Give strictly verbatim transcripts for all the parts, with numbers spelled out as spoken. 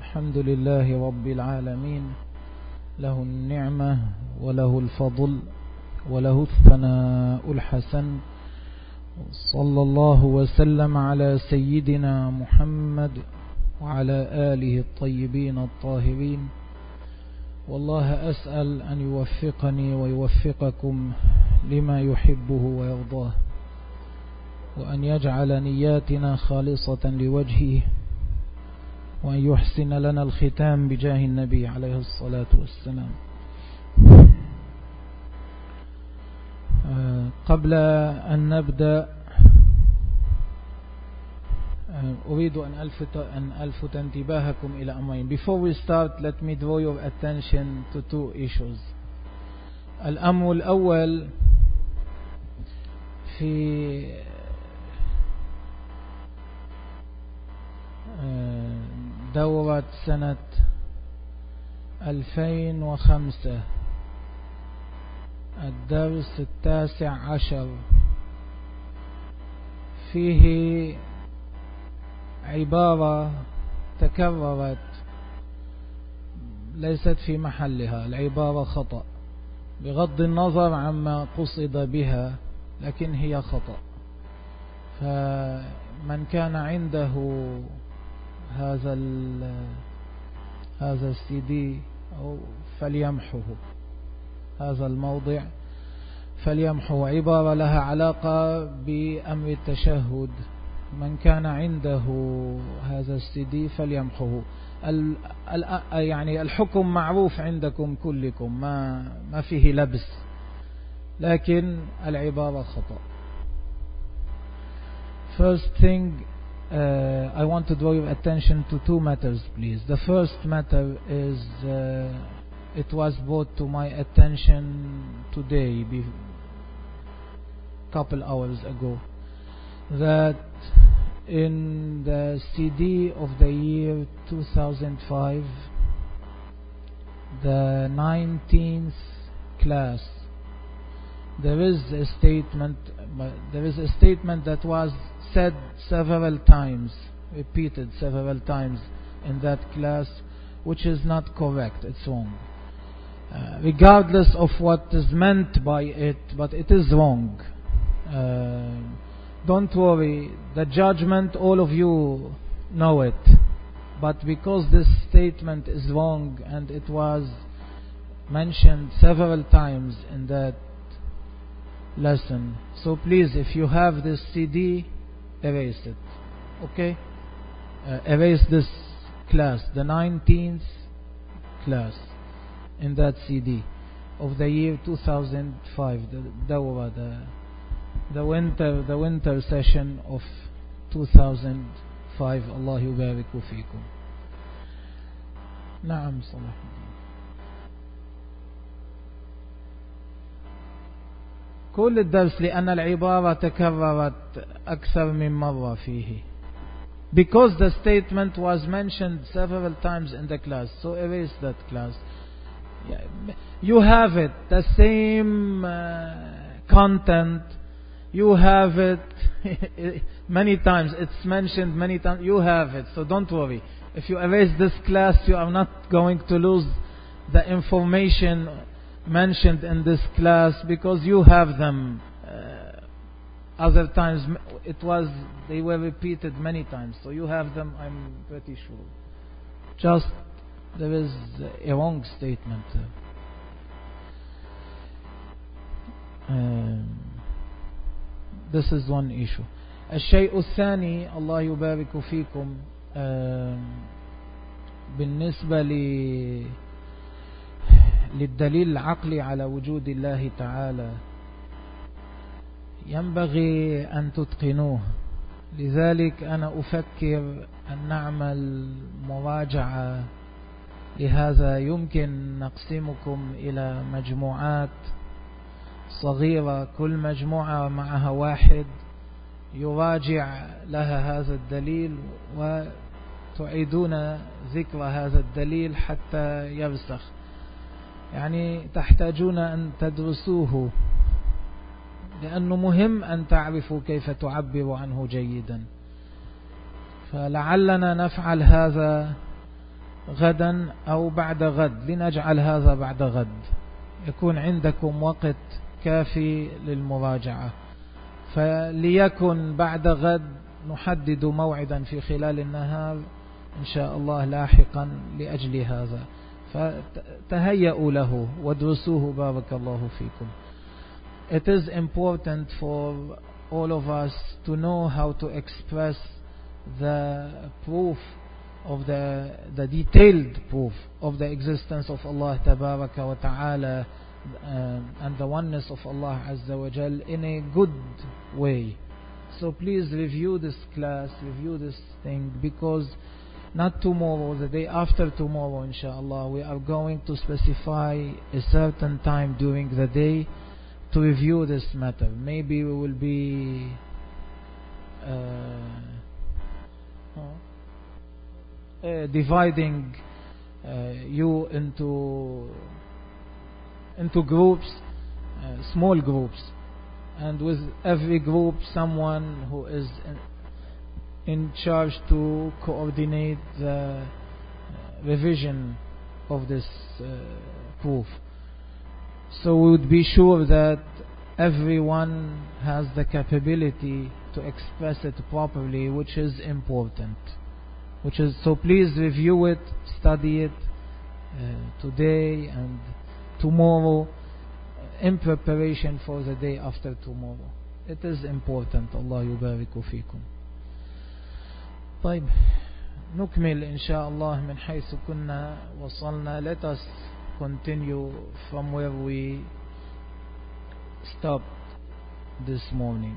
الحمد لله رب العالمين، له النعمة وله الفضل وله الثناء الحسن. صلى الله وسلم على سيدنا محمد وعلى آله الطيبين الطاهرين. والله أسأل أن يوفقني ويوفقكم لما يحبه ويرضاه، وأن يجعل نياتنا خالصة لوجهه، وأن يحسن لنا الختام بجاه النبي عليه الصلاة والسلام. قبل أن نبدأ أريد أن ألفت, أن ألفت انتباهكم إلى أمرين. Before we start, let me draw your attention to two issues. الأمر الأول في دورة سنة ألفين وخمسة، الدرس التاسع عشر، فيه عبارة تكررت ليست في محلها. العبارة خطأ بغض النظر عما قصد بها، لكن هي خطأ. فمن كان عنده هذا هذا السي دي أو فليمحه هذا الموضع، فليمحو. عبارة لها علاقة بأمر التشهد. من كان عنده هذا السي دي فليمحه. يعني الحكم معروف عندكم كلكم، ما ما فيه لبس، لكن العبارة خطأ. First thing, uh, I want to draw your attention to two matters, please. The first matter is uh, it was brought to my attention today, a couple hours ago, that in the C D of the year two thousand five, the nineteenth class, there is a statement, there is a statement that was said several times, repeated several times in that class, which is not correct. It's wrong. Uh, regardless of what is meant by it, but it is wrong. Uh, don't worry, the judgment, all of you know it. But because this statement is wrong and it was mentioned several times in that lesson, so please, if you have this C D, erase it. Okay? Uh, erase this class, the nineteenth class, in that C D of the year two thousand five, the dawra, the the winter the winter session of two thousand five. Allah yubariku fikum. نعم صلاح. كل الدرس لأن العبارة تكررت أكثر من مرة فيه. Because the statement was mentioned several times in the class, so erase that class. You have it, the same uh, content. You have it many times. It's mentioned many times. You have it, so don't worry. If you erase this class, you are not going to lose the information mentioned in this class, because you have them. Uh, other times it was they were repeated many times, so you have them, I'm pretty sure. Just there is a wrong statement. Uh, this is one issue. الشيء الثاني، الله يبارك فيكم، uh, بالنسبة لي للدليل العقلي على وجود الله تعالى، ينبغي أن تتقنوه. لذلك أنا أفكر أن نعمل مراجعة لهذا. يمكن نقسمكم إلى مجموعات صغيرة، كل مجموعة معها واحد يراجع لها هذا الدليل، وتعيدون ذكر هذا الدليل حتى يرسخ. يعني تحتاجون أن تدرسوه، لأنه مهم أن تعرفوا كيف تعبر عنه جيدا. فلعلنا نفعل هذا غدا أو بعد غد، لنجعل هذا بعد غد، يكون عندكم وقت كافي للمراجعة. فليكن بعد غد نحدد موعدا في خلال النهار إن شاء الله لاحقا لأجل هذا، فتهيئوا له ودرسوه بارك الله فيكم. It is important for all of us to know how to express the proof of the, the detailed proof of the existence of Allah Tabaraka wa Ta'ala um, and the oneness of Allah Azza wa Jal in a good way. So please review this class, review this thing, because not tomorrow, the day after tomorrow, inshallah, we are going to specify a certain time during the day to review this matter. Maybe we will be uh, uh, dividing uh, you into into groups, uh, small groups, and with every group someone who is in, in charge to coordinate the revision of this uh, proof. So we would be sure that everyone has the capability to express it properly, which is important. Which is so. Please review it, study it uh, today and tomorrow, in preparation for the day after tomorrow. It is important. Allah yubariku fikum. طيب نكمل إن شاء الله من حيث كنا وصلنا. Let us continue from where we stopped this morning.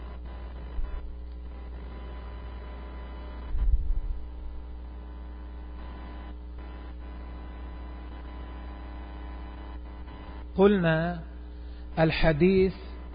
قلنا الحديث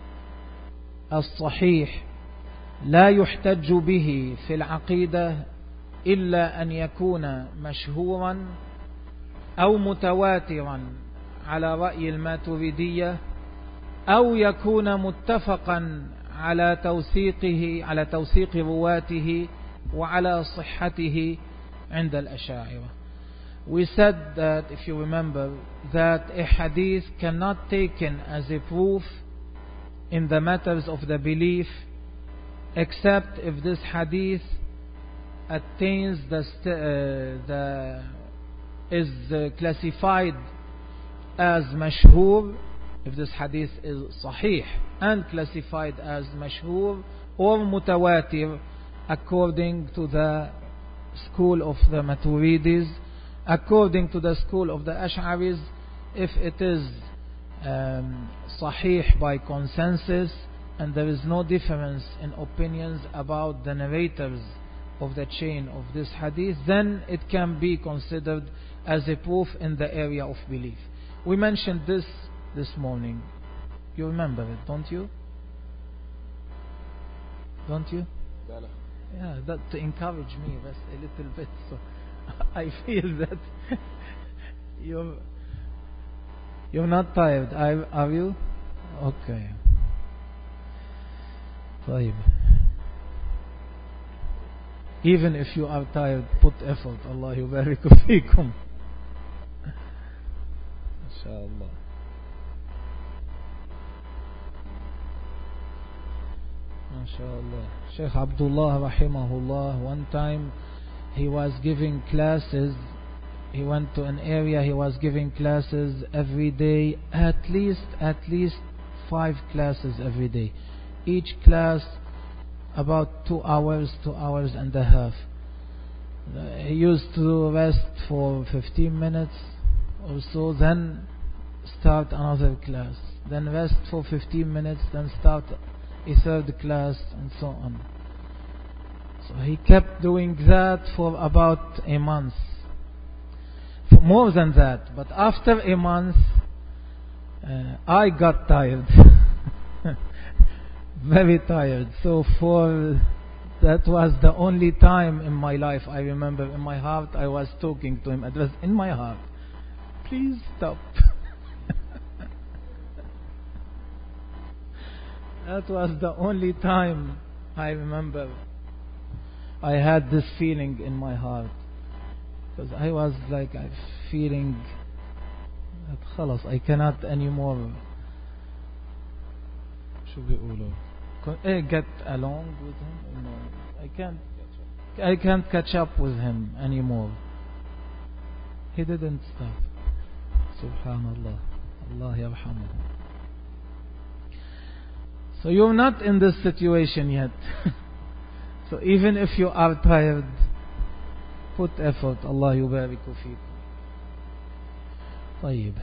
الصحيح لا يحتج به في العقيدة إلا أن يكون مشهورا أو متواترا على رأي الماتريدية، أو يكون متفقا على توثيقه على توثيق رواته وعلى صحته عند الأشاعرة. We said that, if you remember, that a hadith cannot be taken as a proof in the matters of the belief except if this hadith attains the, uh, the is uh, classified as mashhur, if this hadith is sahih and classified as mashhur, or mutawatir according to the school of the Maturidis, according to the school of the Ash'aris, if it is um, sahih by consensus and there is no difference in opinions about the narrators of the chain of this hadith, then it can be considered as a proof in the area of belief. We mentioned this this morning. You remember it, don't you? Don't you? Yeah, that to encourage me just a little bit, so I feel that you're you're not tired, are you? Okay. طيب. Even if you are tired, put effort. Allah yubariku fikum. Inshallah. MashaAllah. Sheikh Abdullah rahimahullah, one time he was giving classes. He went to an area, he was giving classes every day, at least at least five classes every day. Each class about two hours, two hours and a half. Uh, he used to rest for fifteen minutes or so, then start another class, then rest for fifteen minutes, then start a third class, and so on. So he kept doing that for about a month, for more than that. But after a month, uh, I got tired. Very tired. So for that was the only time in my life I remember in my heart I was talking to him. It was in my heart, please stop. That was the only time I remember I had this feeling in my heart. because I was like I feeling that خلاص I cannot anymore شو بيقولوا get along with him. No, I can't I can't catch up with him anymore. He didn't stop. Subhanallah. Allah yarhamuh. So you're not in this situation yet. So even if you are tired, put effort. Allah yubariku fikum. طيب.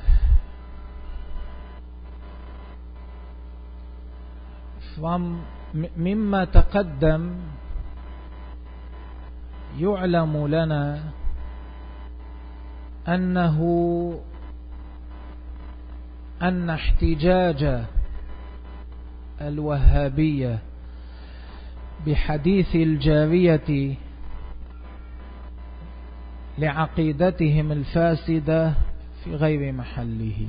From مما تقدم يعلم لنا أنه أن احتجاج الوهابية بحديث الجارية لعقيدتهم الفاسدة في غير محله.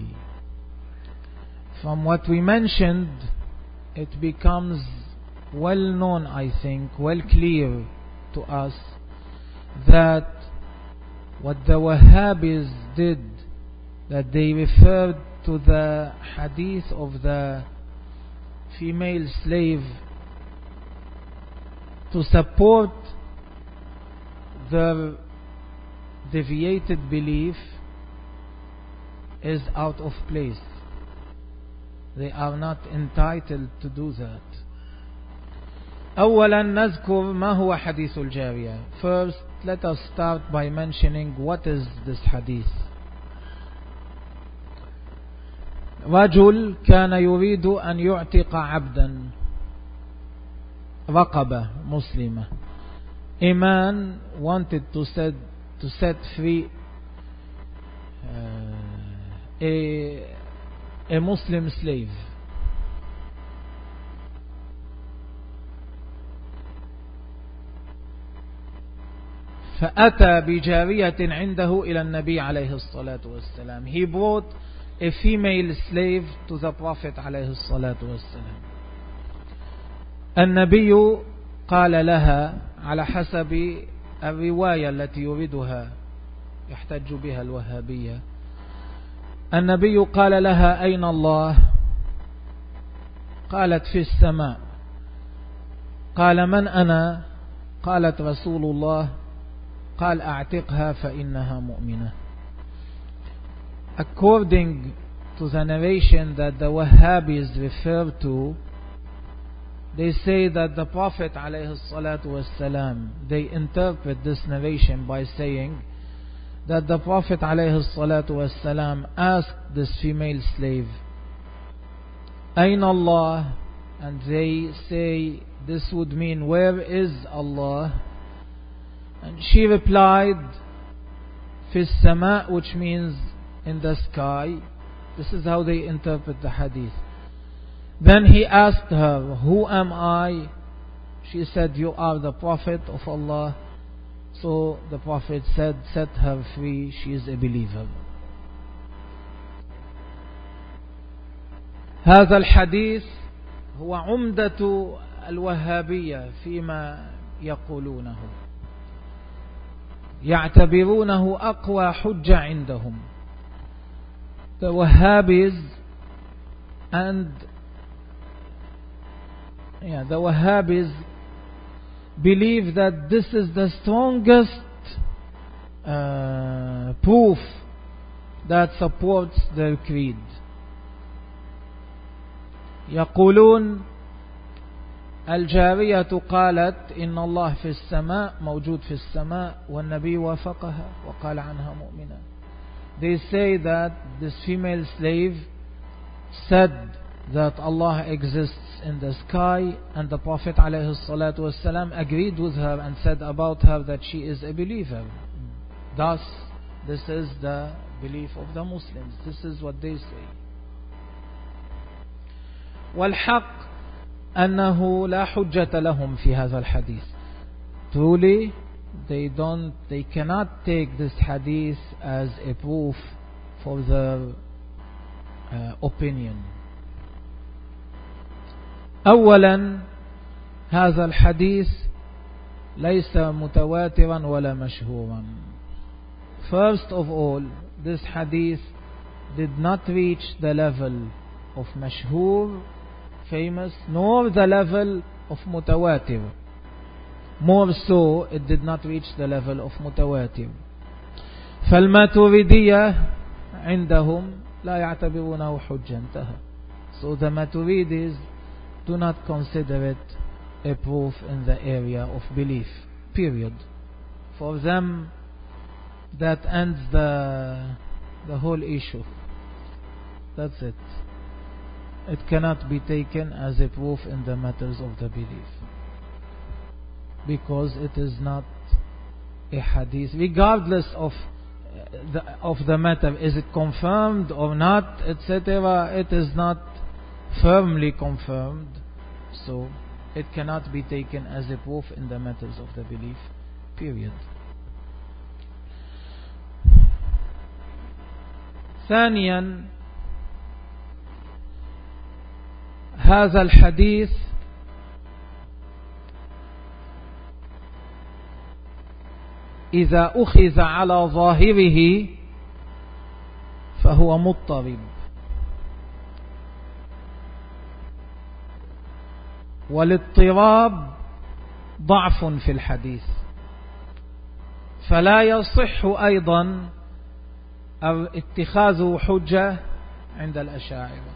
From what we mentioned, it becomes well known, I think, well clear to us that what the Wahhabis did, that they referred to the hadith of the female slave to support their deviated belief, is out of place. They are not entitled to do that. أولا نذكر ما هو حديث الجارية. First, let us start by mentioning what is this hadith. رجل كان يريد أن يعتق عبدا رقبة مسلمة. A man wanted to set, to set free uh, a, a Muslim slave. فأتى بجارية عنده إلى النبي عليه الصلاة والسلام. He brought a female slave to the Prophet عليه الصلاة والسلام. النبي قال لها على حسب الرواية التي يريدها يحتج بها الوهابية. النبي قال لها أين الله؟ قالت في السماء. قال من أنا؟ قالت رسول الله. قال أعتقها فإنها مؤمنة. According to the narration that the Wahhabis refer to, they say that the Prophet alayhi salatu wasalam, they interpret this narration by saying that the Prophet alayhi salatu wasalam asked this female slave, Ayn Allah? And they say this would mean, where is Allah? And she replied, Fi sama, which means in the sky. This is how they interpret the hadith. Then he asked her, who am I? She said, you are the Prophet of Allah. So the Prophet said, set her free, she is a believer. هذا الحديث هو عمدة الوهابية فيما يقولونه. يعتبرونه أقوى حجة عندهم. The Wahhabis and yeah, the Wahhabis believe that this is the strongest uh, proof that supports their creed. يقولون الجارية قالت إن الله في السماء موجود في السماء والنبي وافقها وقال عنها مؤمنة. They say that this female slave said that Allah exists in the sky, and the Prophet alayhi salatu wasalam agreed with her and said about her that she is a believer. Thus, this is the belief of the Muslims. This is what they say. والحق أنه لا حجة لهم في هذا الحديث. Truly, they don't, they cannot take this hadith as a proof for their uh, opinion. أولا هذا الحديث ليس متواترا ولا مشهورا. First of all, this hadith did not reach the level of mashhur, famous, nor the level of mutawatir. More so, it did not reach the level of mutawatir. فالماتريدية عندهم لا يعتبرونه حجة انتهى. So the Maturidis do not consider it a proof in the area of belief. Period. For them, that ends the the whole issue. That's it. It cannot be taken as a proof in the matters of the belief, because it is not a hadith, regardless of the, of the matter. Is it confirmed or not, et cetera. It is not firmly confirmed, so it cannot be taken as a proof in the matters of the belief. Period. ثانيا، هذا الحديث إذا أخذ على ظاهره فهو مضطرب، والاضطراب ضعف في الحديث، فلا يصح أيضا اتخاذه حجة عند الأشاعرة.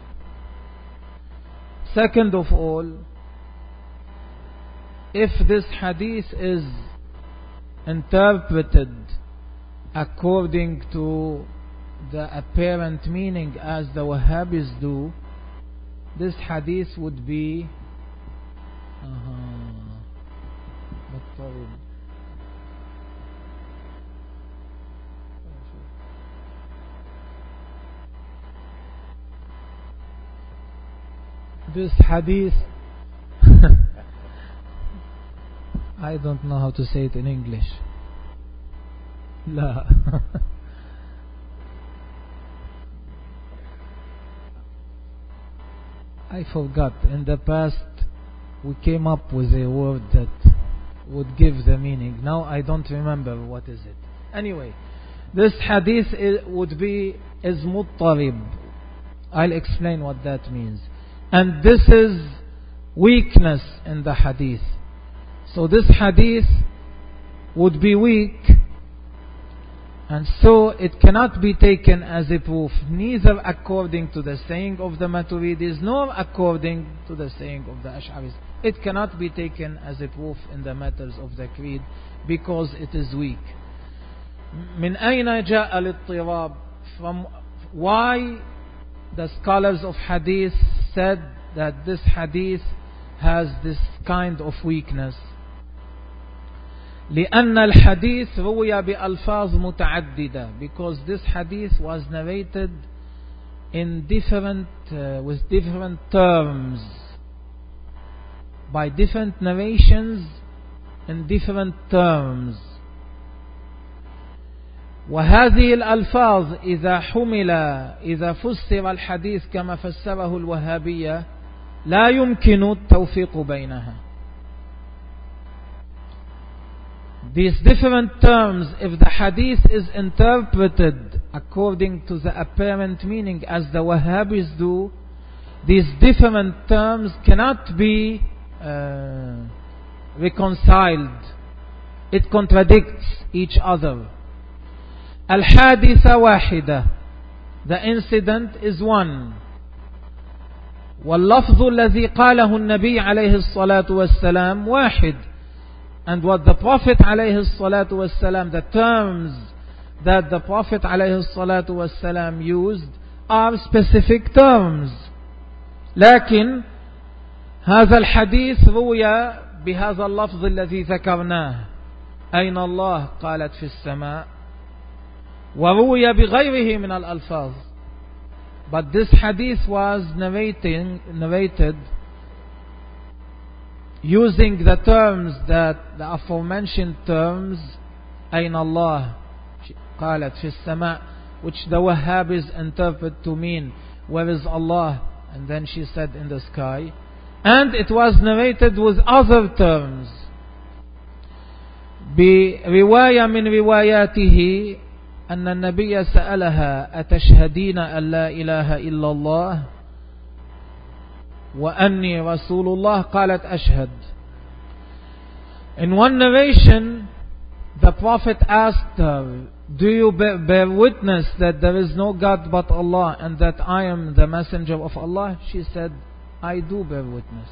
Second of all, if this hadith is interpreted according to the apparent meaning as the Wahhabis do, this hadith would be uh-huh, this hadith I don't know how to say it in English. La. I forgot. In the past we came up with a word that would give the meaning. Now I don't remember what is it. Anyway, this hadith is, would be is muttarib. I'll explain what that means. And this is weakness in the hadith. So this hadith would be weak, and so it cannot be taken as a proof, neither according to the saying of the Maturidis nor according to the saying of the Ash'aris. It cannot be taken as a proof in the matters of the creed because it is weak. من أين جاء الاضطراب? From why the scholars of hadith said that this hadith has this kind of weakness? لأن الحديث روي بألفاظ متعددة, because this hadith was narrated in different uh, with different terms, by different narrations in different terms. وهذه الألفاظ إذا حمل إذا فسر الحديث كما فسره الوهابية لا يمكن التوفيق بينها. These different terms, if the hadith is interpreted according to the apparent meaning as the Wahhabis do, these different terms cannot be uh, reconciled. It contradicts each other. الحادثة واحدة, the incident is one. واللفظ الذي قاله النبي عليه الصلاة والسلام واحد. And what the Prophet عليه الصلاة والسلام, the terms that the Prophet عليه الصلاة والسلام used are specific terms. لكن هذا الحديث روي بهذا اللفظ الذي ذكرناه, أين الله؟ قالت في السماء. وروي بغيره من الألفاظ. But this hadith was narrating, narrated using the terms that the aforementioned terms, أين الله قالت في السماء, which the Wahhabis interpret to mean where is Allah, and then she said in the sky. And it was narrated with other terms. برواية من رواياته أن النبي سألها أتشهدين أن لا إله إلا الله وأني رسول الله قالت أشهد. In one narration the Prophet asked her, do you bear witness that there is no God but Allah and that I am the messenger of Allah? She said, I do bear witness.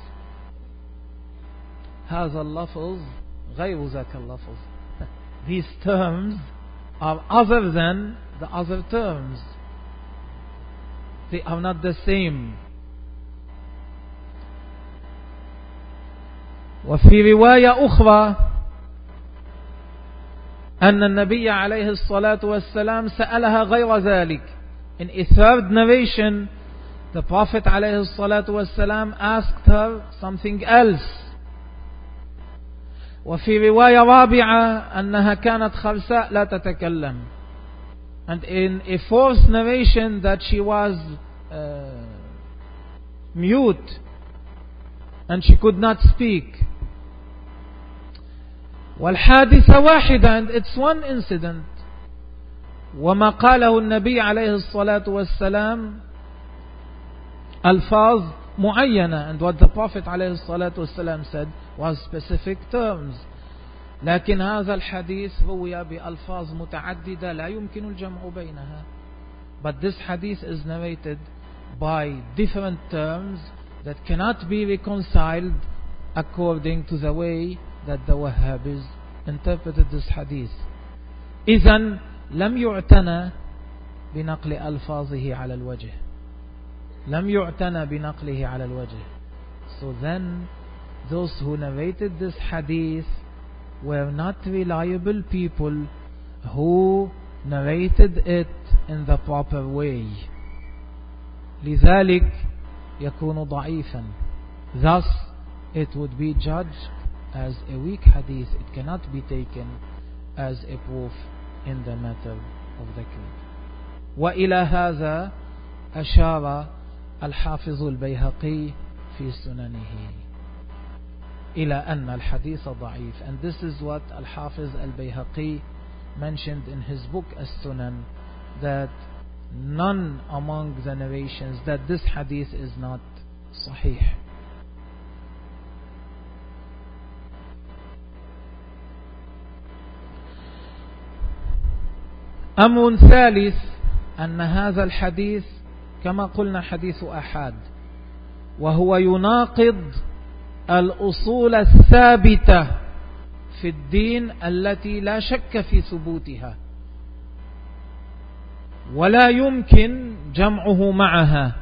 هذا اللفظ غير ذاك اللفظ. These terms are other than the other terms. They are not the same. وفي رواية أخرى أن النبي عليه الصلاة والسلام سألها غير ذلك. In a third narration, the Prophet عليه الصلاة والسلام asked her something else. وفي رواية رابعة أنها كانت خرساء لا تتكلم. And in a fourth narration that she was uh, mute and she could not speak. والحادثة واحدة, and it's one incident. وما قاله النبي عليه الصلاة والسلام ألفاظ معينة, and what the Prophet عليه الصلاة والسلام said was specific terms. لكن هذا الحديث روي بألفاظ متعددة لا يمكن الجمع بينها. But this hadith is narrated by different terms that cannot be reconciled according to the way that the Wahhabis interpreted this hadith. إذن لم يعتنى بنقل ألفاظه على الوجه. لم يعتنى بنقله على الوجه. So then those who narrated this hadith were not reliable people who narrated it in the proper way. لذلك يكون ضعيفا. Thus it would be judged as a weak hadith. It cannot be taken as a proof in the matter of the creed. وإلى هذا أشار الحافظ البيهقي في سننه إلى أن الحديث ضعيف. And this is what Al-Hafiz Al-Bayhaqi mentioned in his book As-Sunan, that none among the narrations, that this hadith is not sahih. أمر ثالث أن هذا الحديث كما قلنا حديث أحاد، وهو يناقض الأصول الثابتة في الدين التي لا شك في ثبوتها ولا يمكن جمعه معها،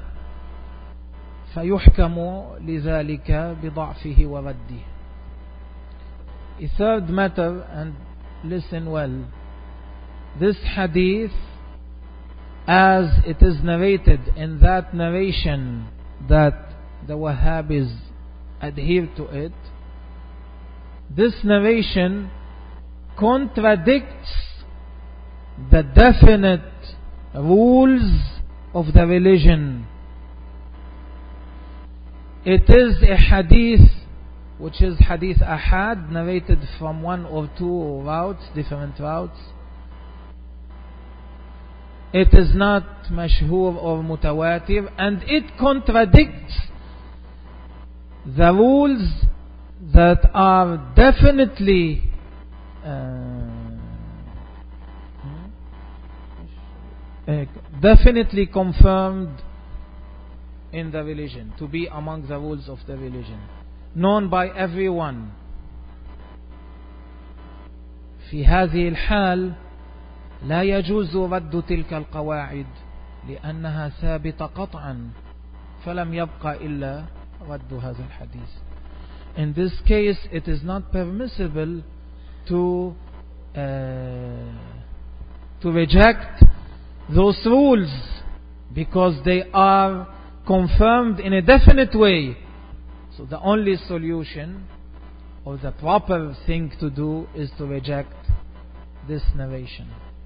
فيحكم لذلك بضعفه ورده. A third matter, and listen well, this hadith, as it is narrated in that narration that the Wahhabis adhere to it, this narration contradicts the definite rules of the religion. It is a hadith which is hadith ahad, narrated from one or two routes, different routes. It is not mashhur or mutawatir, and it contradicts the rules that are definitely uh, uh, definitely confirmed in the religion, to be among the rules of the religion, known by everyone. في هذه الحال لا يجوز رد تلك القواعد لأنها ثابتة قطعا، فلم يبقى إلا رد هذا الحديث. In this case, it is not permissible to uh, to reject those rules because they are confirmed in a definite way. So the only solution or the proper thing to do is to reject this narration.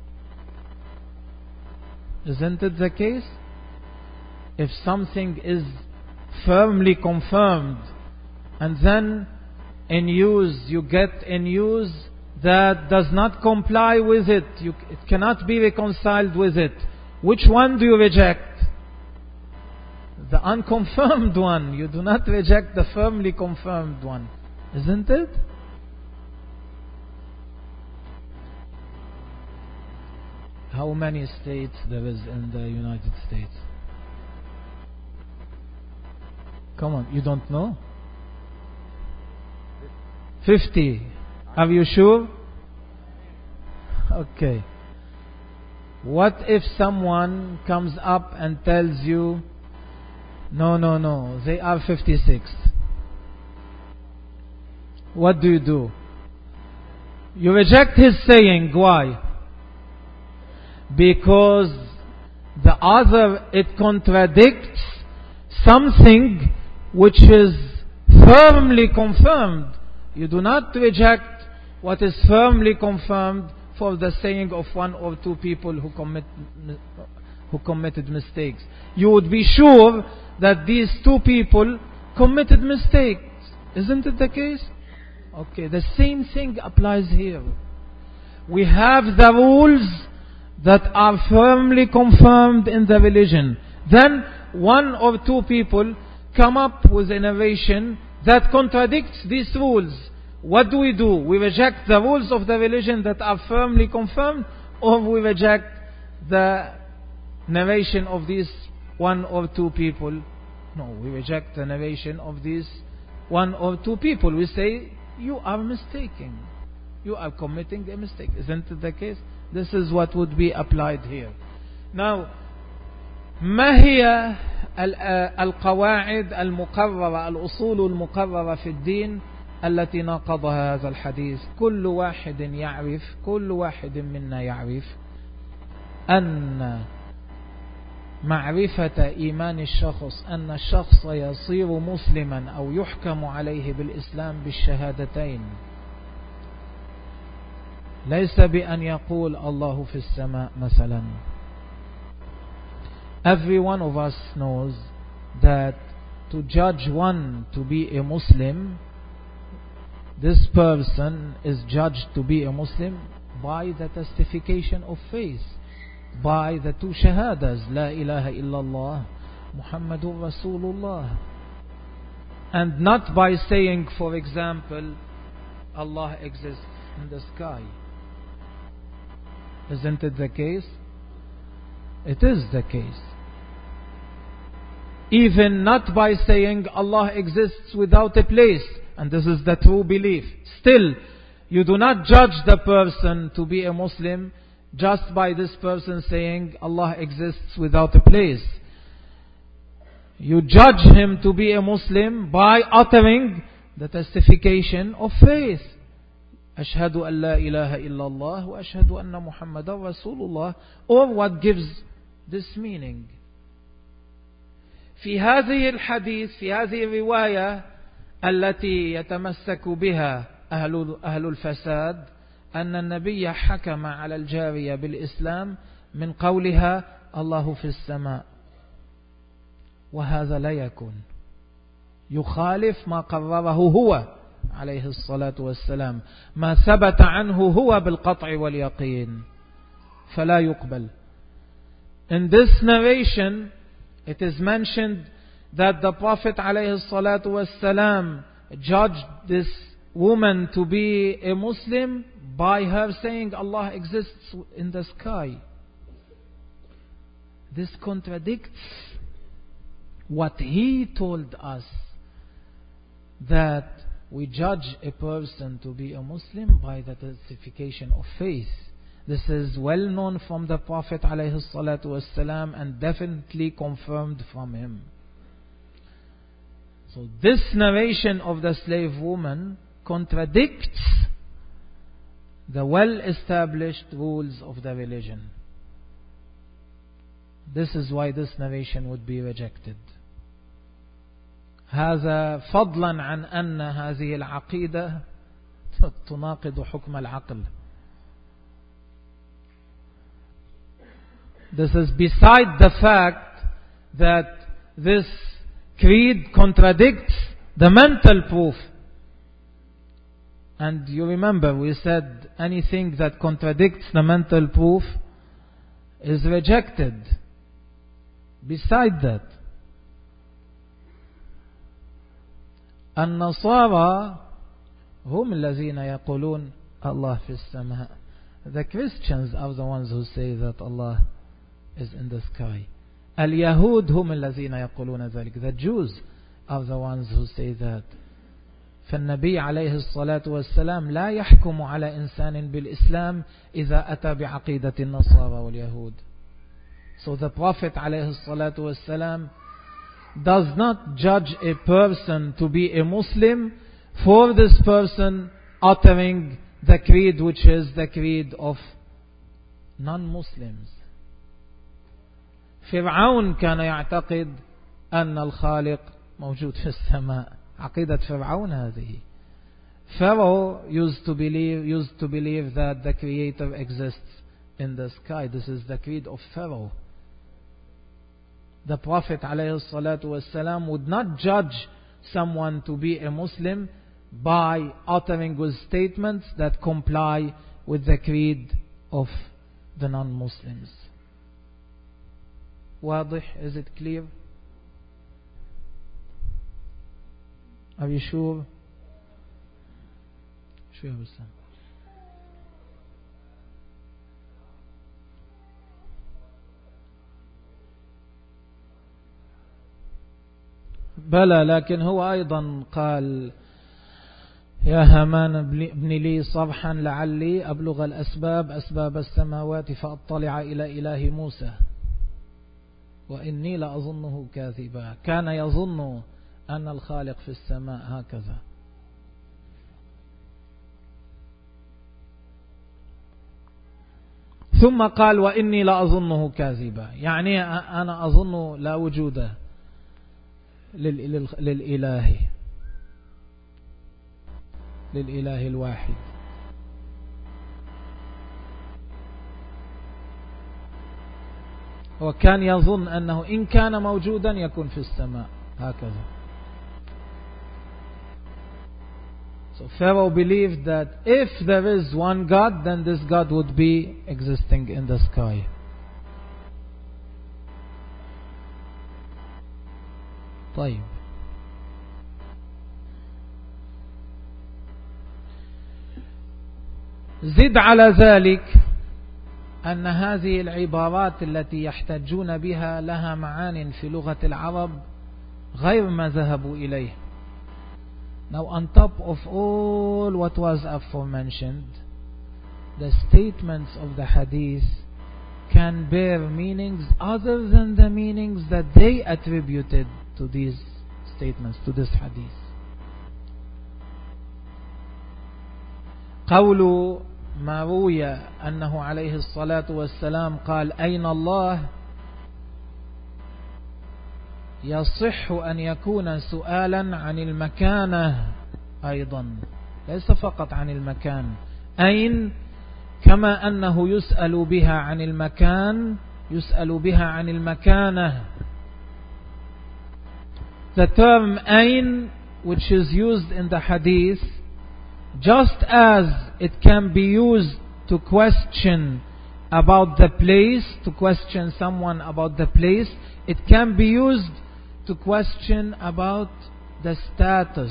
Isn't it the case? If something is firmly confirmed and then in use you get in use that does not comply with it, you, it cannot be reconciled with it, which one do you reject? The unconfirmed one. You do not reject the firmly confirmed one, isn't it? How many states there is in the United States? Come on, you don't know? fifty. Are you sure? Okay. What if someone comes up and tells you, no, no, no, they are fifty-six? What do you do? You reject his saying. Why? Because the other, it contradicts something which is firmly confirmed. You do not reject what is firmly confirmed for the saying of one or two people who commit who committed mistakes. You would be sure that these two people committed mistakes. Isn't it the case? Okay, the same thing applies here. We have the rules that are firmly confirmed in the religion. Then one or two people come up with a innovation that contradicts these rules. What do we do? We reject the rules of the religion that are firmly confirmed, or we reject the narration of these one or two people? No, we reject the narration of these one or two people. We say, you are mistaken. You are committing a mistake. Isn't it the case? This is what would be applied here. Now, ما هي القواعد المقررة الأصول المقررة في الدين التي ناقضها هذا الحديث؟ كل واحد يعرف كل واحد منا يعرف أن معرفة إيمان الشخص، أن الشخص يصير مسلما أو يحكم عليه بالإسلام بالشهادتين، ليس بأن يقول الله في السماء مثلا. Every one of us knows that to judge one to be a Muslim, this person is judged to be a Muslim by the testification of faith, by the two shahadas, La ilaha illallah, Muhammadur Rasulullah, and not by saying, for example, Allah exists in the sky. Isn't it the case? It is the case. Even not by saying Allah exists without a place, and this is the true belief. Still, you do not judge the person to be a Muslim just by this person saying Allah exists without a place. You judge him to be a Muslim by uttering the testification of faith. أشهد أن لا إله إلا الله وأشهد أن محمد رسول الله, or what gives this meaning. في هذه الحديث في هذه الرواية التي يتمسك بها أهل أهل الفساد أن النبي حكم على الجارية بالإسلام من قولها الله في السماء، وهذا لا يكون، يخالف ما قرره هو عليه الصلاة والسلام، ما ثبت عنه هو بالقطع واليقين، فلا يقبل. In this narration, it is mentioned that the Prophet عليه الصلاة والسلام judged this woman to be a Muslim by her saying Allah exists in the sky. This contradicts what he told us, that we judge a person to be a Muslim by the testification of faith. This is well known from the Prophet ﷺ and definitely confirmed from him. So this narration of the slave woman contradicts the well-established rules of the religion. This is why this narration would be rejected. هذا فضلا عن أن هذه العقيدة تناقض حكم العقل. This is beside the fact that this creed contradicts the mental proof. And you remember we said anything that contradicts the mental proof is rejected. Beside that, النصارى هم الذين يقولون Allah في السماء. The Christians are the ones who say that Allah is in the sky. اليهود هم الذين يقولون ذلك. The Jews are the ones who say that. فالنبي عليه الصلاة والسلام لا يحكم على إنسان بالإسلام إذا أتى بعقيدة النصارى واليهود. So the Prophet عليه الصلاة والسلام does not judge a person to be a Muslim for this person uttering the creed which is the creed of non-Muslims. فرعون كان يعتقد أن الخالق موجود في السماء. عقيدة فرعون هذه. Pharaoh used to believe used to believe that the Creator exists in the sky. This is the creed of Pharaoh. The Prophet عليه الصلاة والسلام would not judge someone to be a Muslim by uttering with statements that comply with the creed of the non-Muslims. واضح? Is it clear? Are you sure? شو يا بسام؟ بلى، لكن هو أيضا قال يا هامان ابن لي صرحا لعلي أبلغ الأسباب أسباب السماوات فأطلع إلى إله موسى وإني لأظنه كاذبا. كان يظن أن الخالق في السماء هكذا. ثم قال وإني لأظنه كاذبا، يعني أنا أظن لا وجود للإله للإله الواحد. وكان يظن أنه إن كان موجودا يكون في السماء هكذا. So Pharaoh believed that if there is one God, then this God would be existing in the sky. طيب. زد على ذلك أن هذه العبارات التي يحتجون بها لها معان في لغة العرب غير ما ذهبوا إليه. Now on top of all what was aforementioned, the statements of the hadith can bear meanings other than the meanings that they attributed to these statements, to this hadith. قول ما روي أنه عليه الصلاة والسلام قال أين الله يصح أن يكون سؤالا عن المكانة أيضا، ليس فقط عن المكان. أين كما أنه يسأل بها عن المكان يسأل بها عن المكانة. The term أين which is used in the hadith, just as it can be used to question about the place, to question someone about the place, it can be used to question about the status.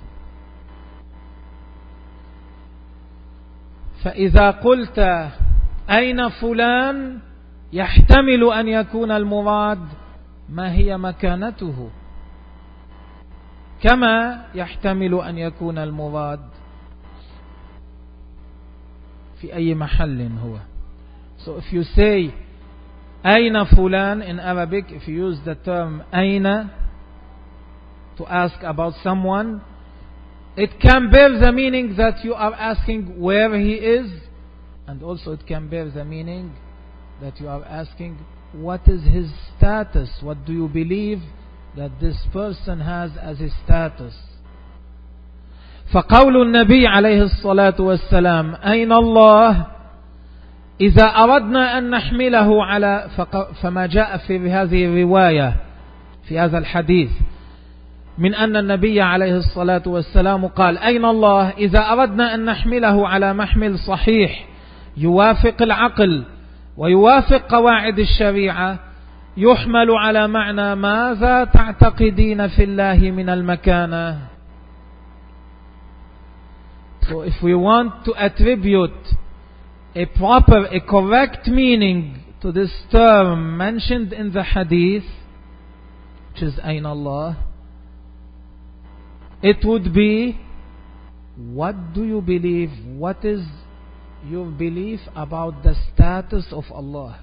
فإذا قلت أين فلان يحتمل أن يكون المراد ما هي مكانته، كما يحتمل أن يكون المراد في أي محل هو. So if you say أين فلان in Arabic, if you use the term أين to ask about someone, it can bear the meaning that you are asking where he is, and also it can bear the meaning that you are asking what is his status, what do you believe that this person has as his status. فقول النبي عليه الصلاة والسلام أين الله، إذا أردنا أن نحمله على فما جاء في هذه الرواية في هذا الحديث من أن النبي عليه الصلاة والسلام قال: أين الله؟ إذا أردنا أن نحمله على محمل صحيح يوافق العقل ويوافق قواعد الشريعة، يحمل على معنى: ماذا تعتقدين في الله من المكانة. So if we want to attribute a proper, a correct meaning to this term mentioned in the hadith, which is أين الله, it would be: what do you believe? What is your belief about the status of Allah?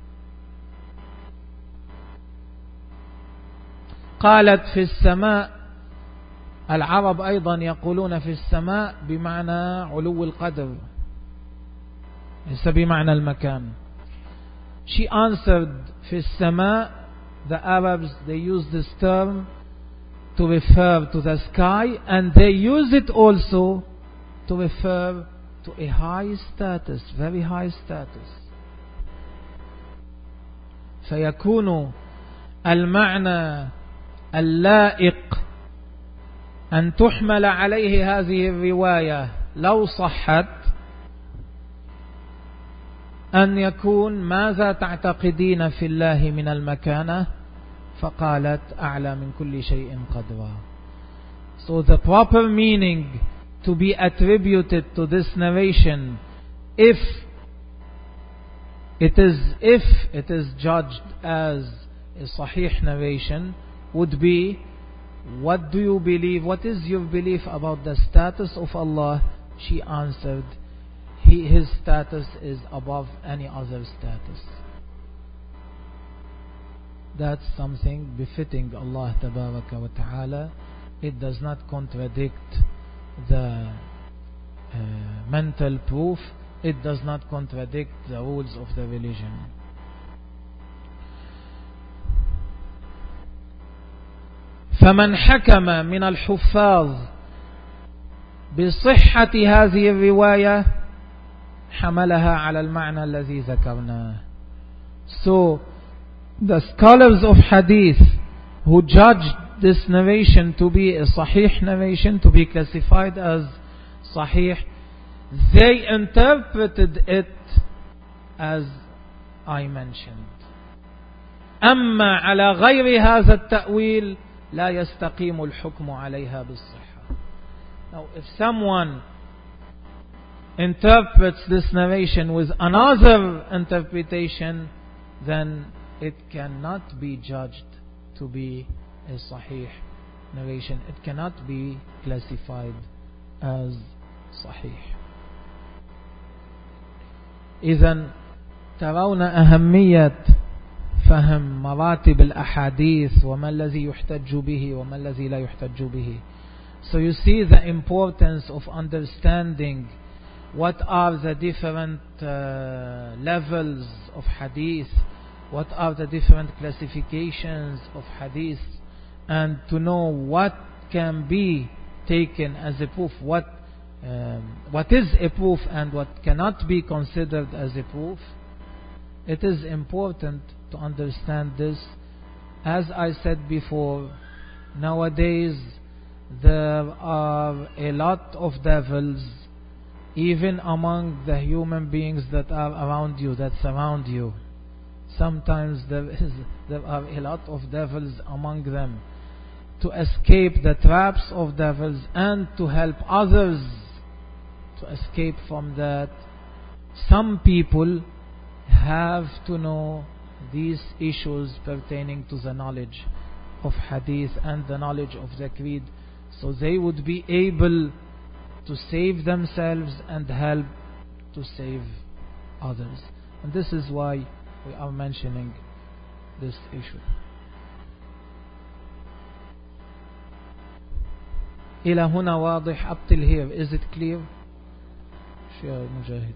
قالت في السماء. العرب أيضا يقولون في السماء بمعنى علو القدر، ليس بمعنى المكان. She answered في السماء. The Arabs, they use this term to refer to the sky, and they use it also to refer to a high status, very high status. فيكون المعنى اللائق أن تحمل عليه هذه الرواية لو صحت أن يكون: ماذا تعتقدين في الله من المكانة؟ فقالت: أعلى من كل شيء قدرا. So the proper meaning to be attributed to this narration, if it is if it is judged as a sahih narration, would be: what do you believe? What is your belief about the status of Allah? She answered: he, His status is above any other status. That's something befitting Allah Tabaraka wa Ta'ala. It does not contradict the uh, mental proof. It does not contradict the rules of the religion. فمن حكم من الحفاظ بصحة هذه الرواية حملها على المعنى الذي ذكرناه. So the scholars of hadith who judged this narration to be a sahih narration, to be classified as sahih, they interpreted it as I mentioned. أما على غير هذا التأويل لا يستقيم الحكم عليها بالصحة. Now, if someone interprets this narration with another interpretation, then it cannot be judged to be a sahih narration. It cannot be classified as sahih. إذن ترون أهمية فهم مراتب الأحاديث وما الذي يحتج به وما الذي لا يحتج به. So you see the importance of understanding what are the different uh, levels of hadith, what are the different classifications of hadith, and to know what can be taken as a proof, what um, what is a proof and what cannot be considered as a proof. It is important to understand this. As I said before, nowadays there are a lot of devils even among the human beings that are around you, that surround you. Sometimes there is there are a lot of devils among them. To escape the traps of devils and to help others to escape from that, some people have to know these issues pertaining to the knowledge of hadith and the knowledge of the creed, so they would be able to save themselves and help to save others. And this is why we are mentioning this issue. إلى هنا واضح? Up till here, is it clear? Shia Mujahid.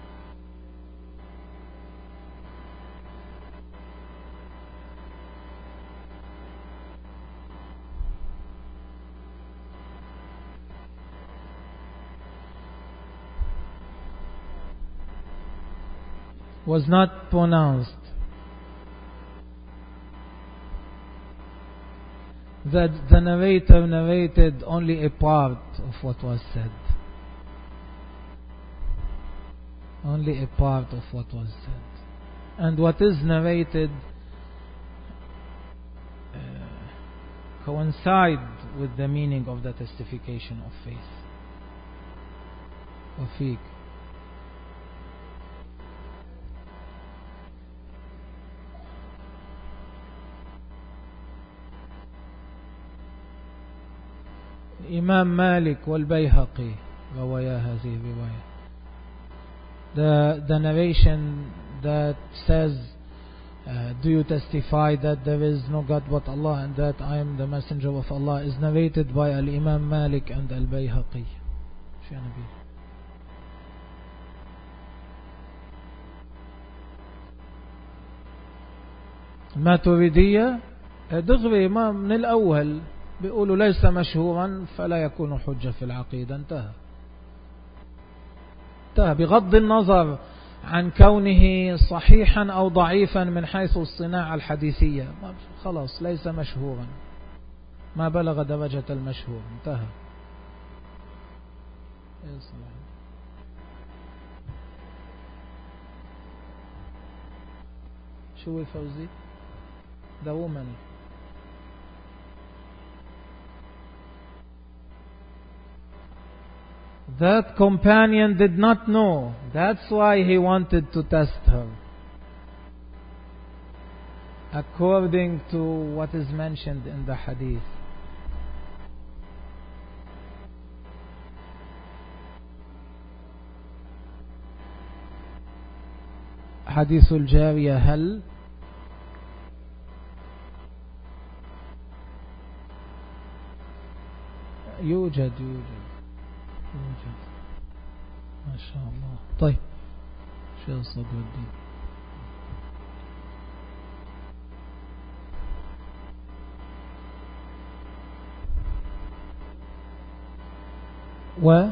Was not pronounced. that the narrator narrated only a part of what was said. Only a part of what was said. And what is narrated uh, coincide with the meaning of the testification of faith. وفيك. Imam Malik والبيهقي روايا هذه الرواية. The, the narration that says, uh, do you testify that there is no God but Allah and that I am the messenger of Allah, is narrated by Al-Imam Malik and Al-Bayhaqi. الماتريدية دغري ما من الأول بيقولوا ليس مشهورا فلا يكون حجة في العقيدة. انتهى انتهى بغض النظر عن كونه صحيحا أو ضعيفا من حيث الصناعة الحديثية. خلاص ليس مشهورا، ما بلغ درجة المشهور. انتهى. شو فوزي؟ The woman. That companion did not know. That's why he wanted to test her. According to what is mentioned in the hadith. حديث الجارية هل يوجد يوجد يوجد ما شاء الله. طيب شيخ صدر الدين. و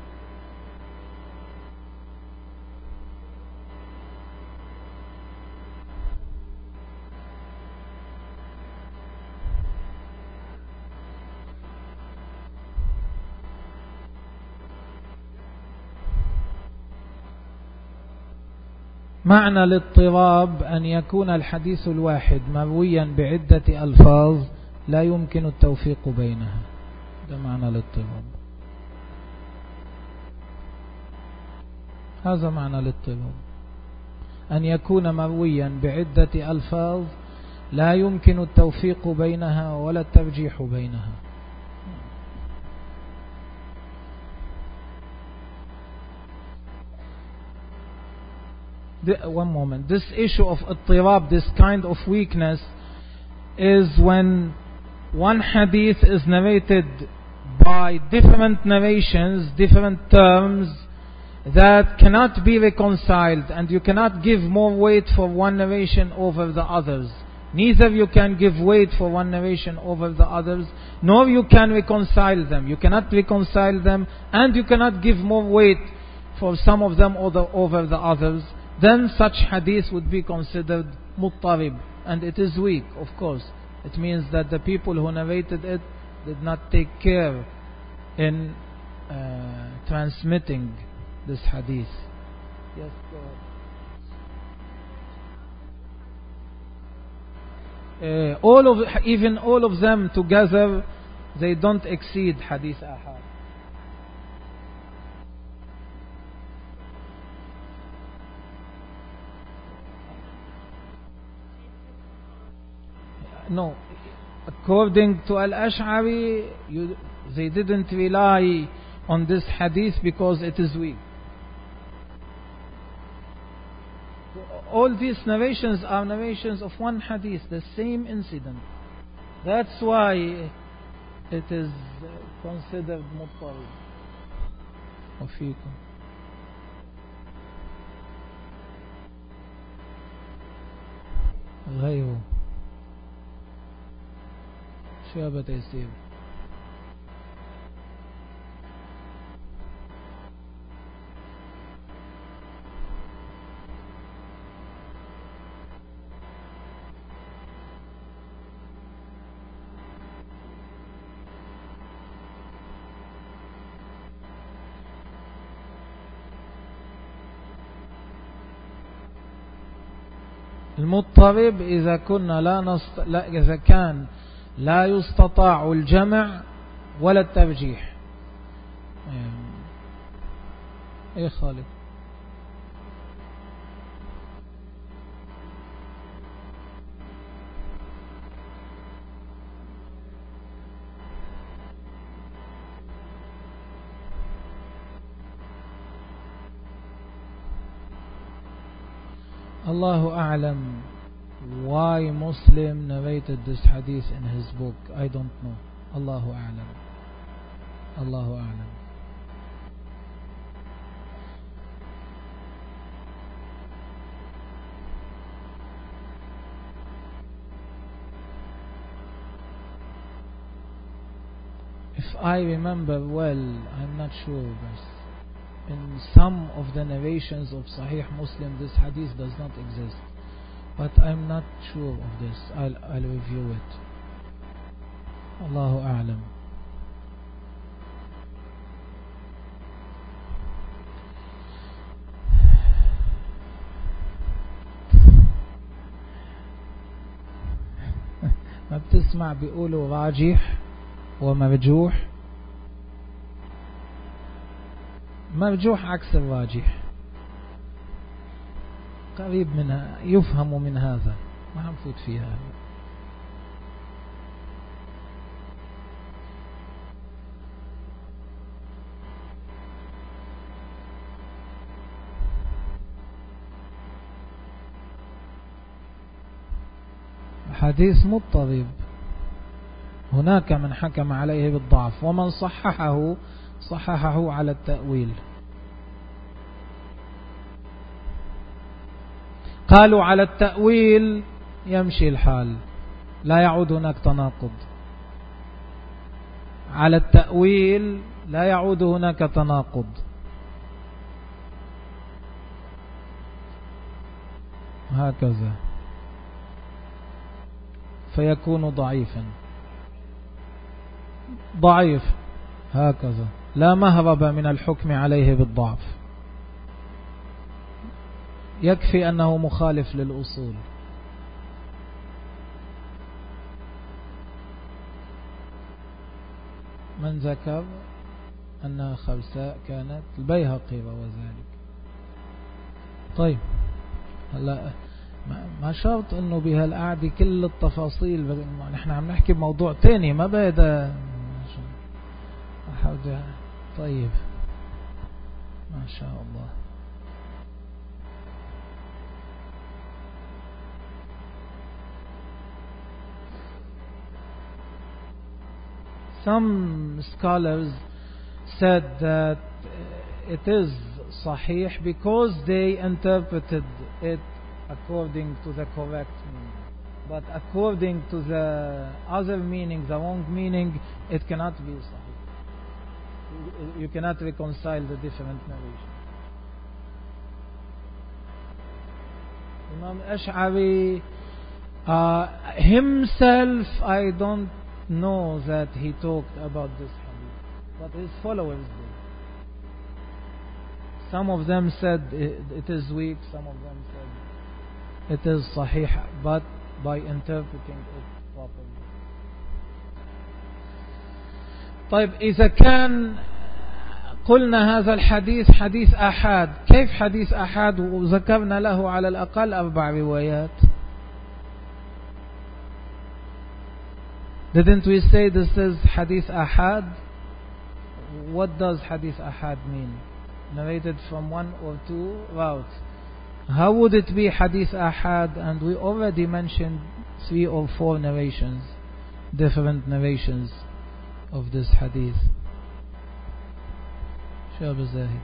معنى الاضطراب أن يكون الحديث الواحد مرويا بعدة ألفاظ لا يمكن التوفيق بينها. ده معنى الاضطراب. هذا معنى الاضطراب، أن يكون مرويا بعدة ألفاظ لا يمكن التوفيق بينها ولا الترجيح بينها. The, one moment. This issue of اضطراب, this kind of weakness, is when one hadith is narrated by different narrations, different terms that cannot be reconciled, and you cannot give more weight for one narration over the others. Neither you can give weight for one narration over the others, nor you can reconcile them. You cannot reconcile them, and you cannot give more weight for some of them over the others. Then such hadith would be considered muttarib, and it is weak, of course. It means that the people who narrated it did not take care in uh, transmitting this hadith. Yes, go ahead. Uh, all of, even all of them together, they don't exceed hadith ahad. No, according to Al-Ash'ari, you, they didn't rely on this hadith because it is weak. All these narrations are narrations of one hadith, the same incident. That's why it is considered muttarib. وفيكم. غيره شو يا بتيسير؟ المضطرب إذا كنا لا, نست... لا إذا كان لا يستطاع الجمع ولا الترجيح. ايه خالد؟ الله أعلم why Muslim narrated this hadith in his book. I don't know. Allahu أعلم. Allahu أعلم. If I remember well, I'm not sure, but in some of the narrations of Sahih Muslim this hadith does not exist, but I'm not sure of this. I'll, I'll review it. Allahu A'lam. ما بتسمع بيقولوا راجح ومرجوح؟ مرجوح عكس الراجح، قريب منها، يفهم من هذا، ما هنفوت فيها. حديث مضطرب، هناك من حكم عليه بالضعف، ومن صححه صححه على التأويل. قالوا على التأويل يمشي الحال، لا يعود هناك تناقض. على التأويل لا يعود هناك تناقض. هكذا فيكون ضعيفا. ضعيف هكذا، لا مهرب من الحكم عليه بالضعف، يكفي أنه مخالف للأصول. من ذكر أنها خبساء كانت البيهقي وذلك. طيب هلا ما شرط انه بهالقعدة كل التفاصيل، نحن عم نحكي بموضوع تاني ما بهذا. طيب ما شاء الله. Some scholars said that it is sahih because they interpreted it according to the correct meaning, but according to the other meaning, the wrong meaning, it cannot be sahih. You cannot reconcile the different narrations. Imam Ash'ari uh, himself, I don't know that he talked about this hadith, but his followers did. Some of them said it is weak, some of them said it is sahih, but by interpreting it properly. طيب إذا كان قلنا هذا الحديث حديث أحاد، كيف حديث أحاد وذكرنا له على الأقل أربع روايات؟ Didn't we say this is hadith ahad? What does hadith ahad mean? Narrated from one or two routes. How would it be hadith ahad? And we already mentioned three or four narrations, different narrations of this hadith. Shab Zahid.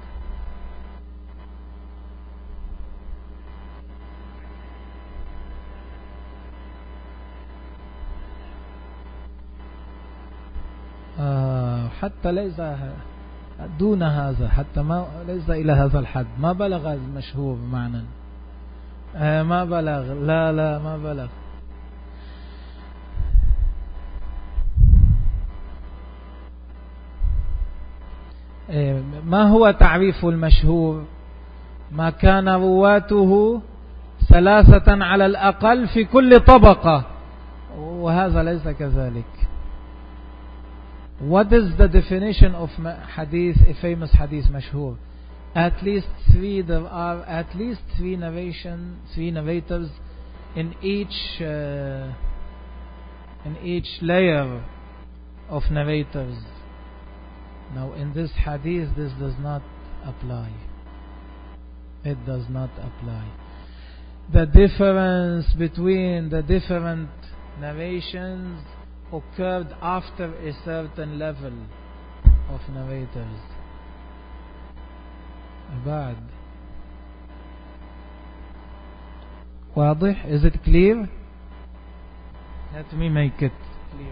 آه حتى ليس دون هذا، حتى ما ليس إلى هذا الحد، ما بلغ المشهور معنا. آه ما بلغ، لا لا ما بلغ. ما هو تعريف المشهور؟ ما كان رواته ثلاثة على الأقل في كل طبقة، وهذا ليس كذلك. What is the definition of hadith, a famous hadith مشهور? At least three, there are at least three narration, three narrators in each uh, in each layer of narrators. Now in this hadith this does not apply. It does not apply. The difference between the different narrations occurred after a certain level of narrators. بعد واضح? Is it clear? Let me make it clear.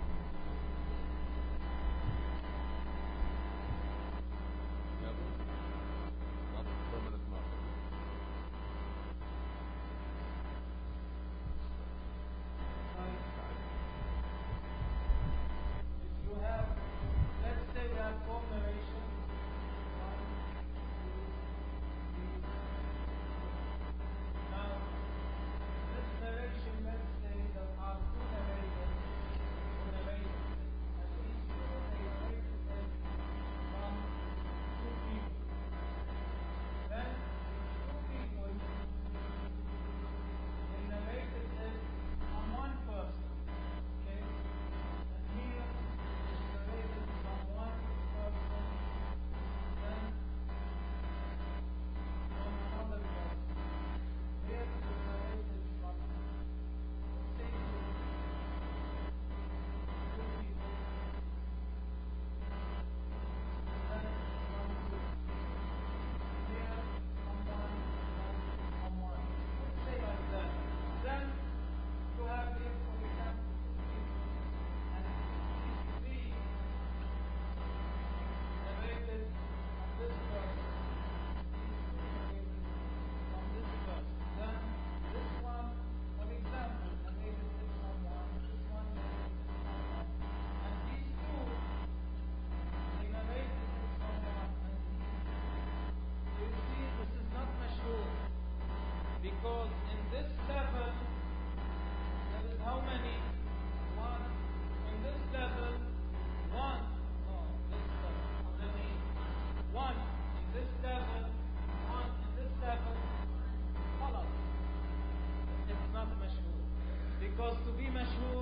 Because in this level, there is how many? One. In this level, one. No, this level, underneath. One. In this level, one. In this level, خلاص. It's not mashhur. Because to be mashhur,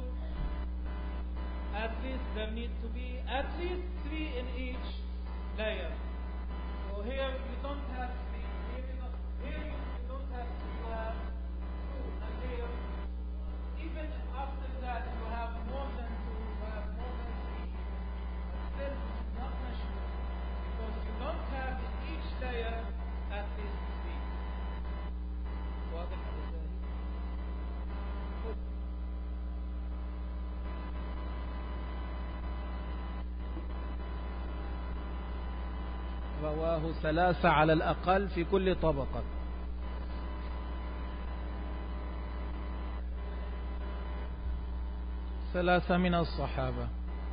at least there need to be at least three in each layer. So here you don't have three. Here you don't, here you don't have three. You have two. And here, even after that, you have more than two. You have more than three. But still, it's not mashhur. Because you don't have in each layer at least three. واضح ازاي؟ رواه ثلاثة على الأقل في كل طبقة. ثلاثة من الصحابة.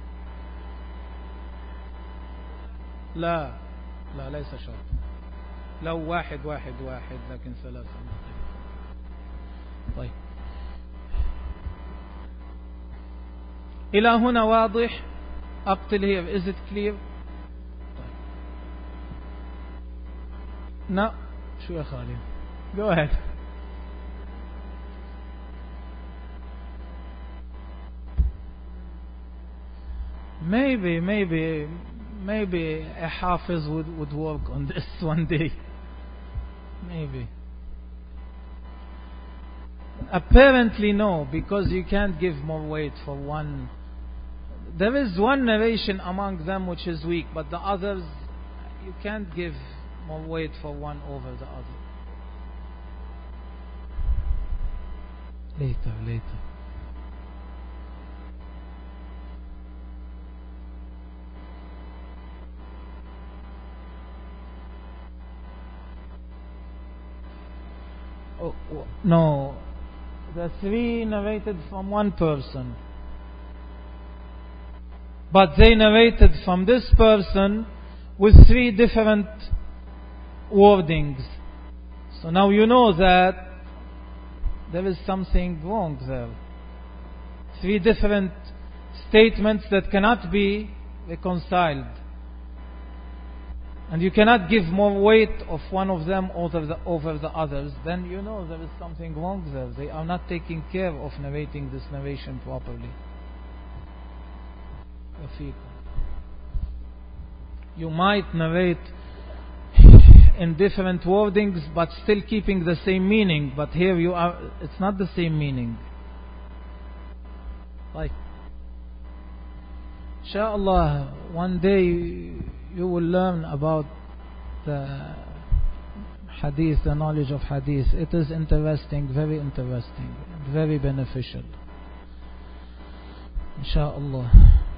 لا لا ليس شرط. لو واحد واحد واحد لكن ثلاثة مختلفة. طيب إلى هنا واضح. up till here is it clear? No. شو يا خالد? Go ahead. Maybe, maybe, maybe a hafiz would, would work on this one day. Maybe. Apparently no, because you can't give more weight for one. There is one narration among them which is weak, but the others, you can't give more weight for one over the other. Later, later. Oh, no, the three narrated from one person, but they narrated from this person with three different wordings. So now you know that there is something wrong there. Three different statements that cannot be reconciled. And you cannot give more weight of one of them over the, over the others, then you know there is something wrong there. They are not taking care of narrating this narration properly. You might narrate in different wordings but still keeping the same meaning, but here you are, it's not the same meaning. Like, inshallah, one day you will learn about the hadith, the knowledge of hadith. It is interesting, very interesting, very beneficial. inshallah.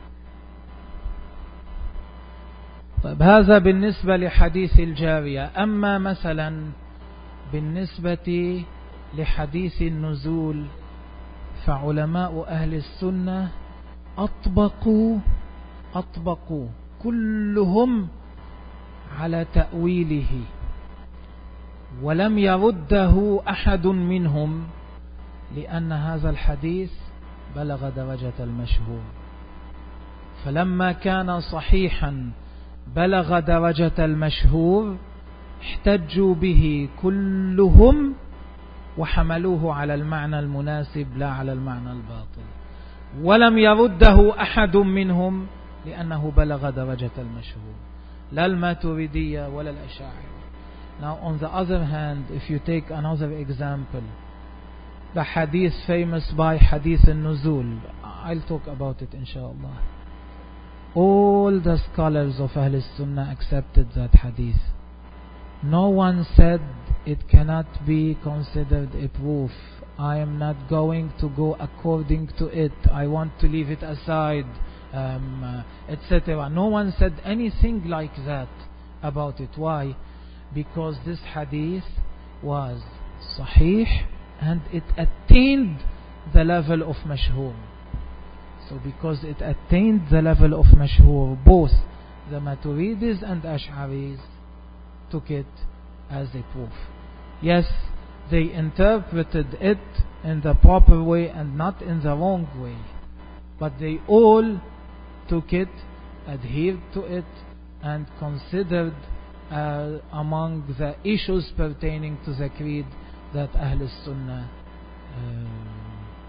طيب هذا بالنسبة لحديث الجارية. أما مثلا بالنسبة لحديث النزول فعلماء أهل السنة أطبقوا أطبقوا كلهم على تأويله ولم يرده أحد منهم لأن هذا الحديث بلغ درجة المشهور. فلما كان صحيحا بلغ درجة المشهور احتجوا به كلهم وحملوه على المعنى المناسب لا على المعنى الباطل، ولم يرده أحد منهم لأنه بلغ درجة المشهور، لا الماتريدية ولا الأشاعرة. Now on the other hand, if you take another example, the hadith famous by Hadith al-Nuzul, I'll talk about it inshallah. All the scholars of Ahl Sunnah accepted that hadith. No one said it cannot be considered a proof. I am not going to go according to it. I want to leave it aside, um, uh, et cetera. No one said anything like that about it. Why? Because this hadith was sahih and it attained the level of mashhur. So because it attained the level of mashhur, both the Maturidis and Ash'aris took it as a proof. Yes, they interpreted it in the proper way and not in the wrong way, but they all took it, adhered to it, and considered uh, among the issues pertaining to the creed that Ahl Sunnah uh,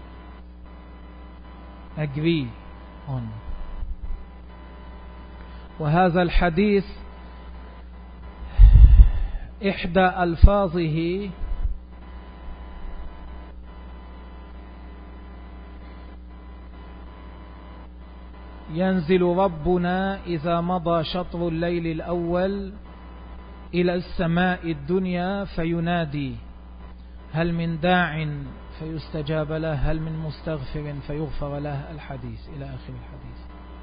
agree on. وهذا الحديث إحدى ألفاظه ينزل ربنا إذا مضى شطر الليل الأول إلى السماء الدنيا فينادي هل من داع فيستجاب له هل من مستغفر فيغفر له، الحديث إلى آخر الحديث.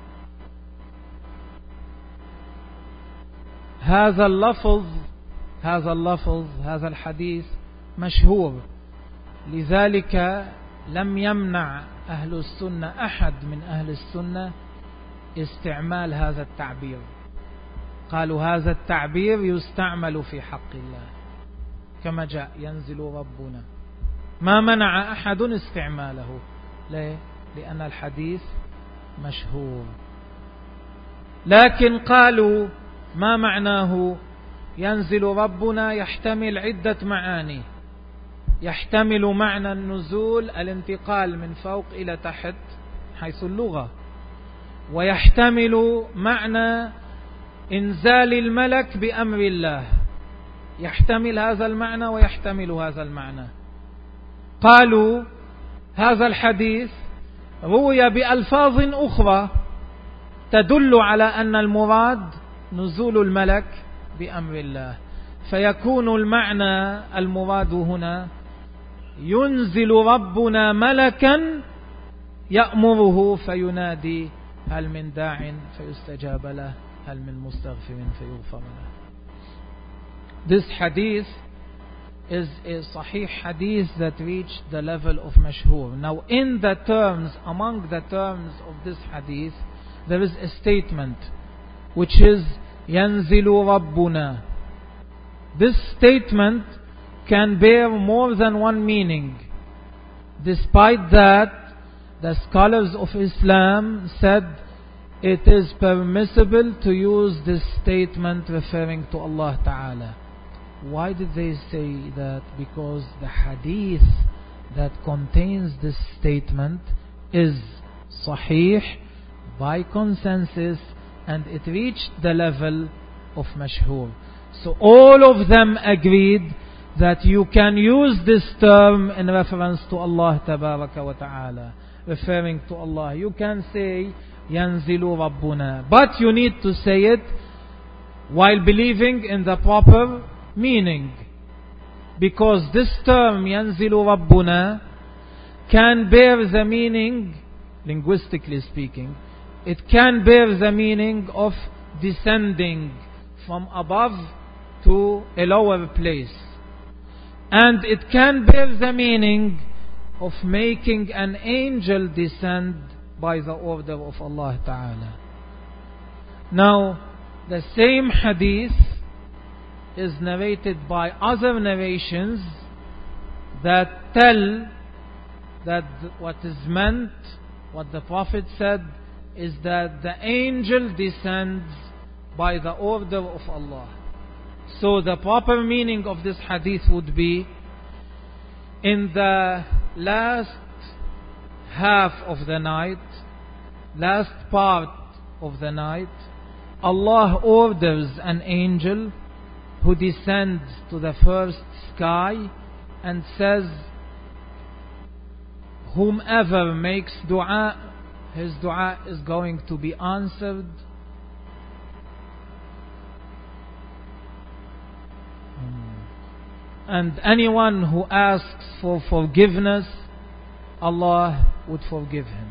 هذا اللفظ هذا اللفظ هذا الحديث مشهور، لذلك لم يمنع أهل السنة أحد من أهل السنة استعمال هذا التعبير. قالوا هذا التعبير يستعمل في حق الله كما جاء ينزل ربنا، ما منع أحد استعماله. ليه؟ لأن الحديث مشهور. لكن قالوا ما معناه ينزل ربنا؟ يحتمل عدة معاني. يحتمل معنى النزول الانتقال من فوق إلى تحت حيث اللغة، ويحتمل معنى إنزال الملك بأمر الله، يحتمل هذا المعنى ويحتمل هذا المعنى. قالوا هذا الحديث روي بألفاظ أخرى تدل على أن المراد نزول الملك بأمر الله، فيكون المعنى المراد هنا ينزل ربنا ملكا يأمره فينادي هل من داع فيستجاب له هل من مستغفر فيغفر له. This hadith is a sahih hadith that reached the level of mashhur. Now in the terms, among the terms of this hadith, there is a statement which is yanzilu rabbuna. This statement can bear more than one meaning. Despite that, the scholars of Islam said it is permissible to use this statement referring to Allah Ta'ala. Why did they say that? Because the hadith that contains this statement is sahih by consensus, and it reached the level of mashhur. So all of them agreed that you can use this term in reference to Allah Tabaraka wa Ta'ala, referring to Allah. You can say Yanzilu Rabbuna, but you need to say it while believing in the proper meaning, because this term Yanzilu Rabbuna can bear the meaning, linguistically speaking, it can bear the meaning of descending from above to a lower place, and it can bear the meaning of making an angel descend by the order of Allah Ta'ala. Now, the same hadith is narrated by other narrations that tell that what is meant, what the Prophet said, is that the angel descends by the order of Allah. So the proper meaning of this hadith would be, in the last half of the night, last part of the night, Allah orders an angel who descends to the first sky and says, whomever makes dua, his dua is going to be answered. And anyone who asks for forgiveness, Allah would forgive him.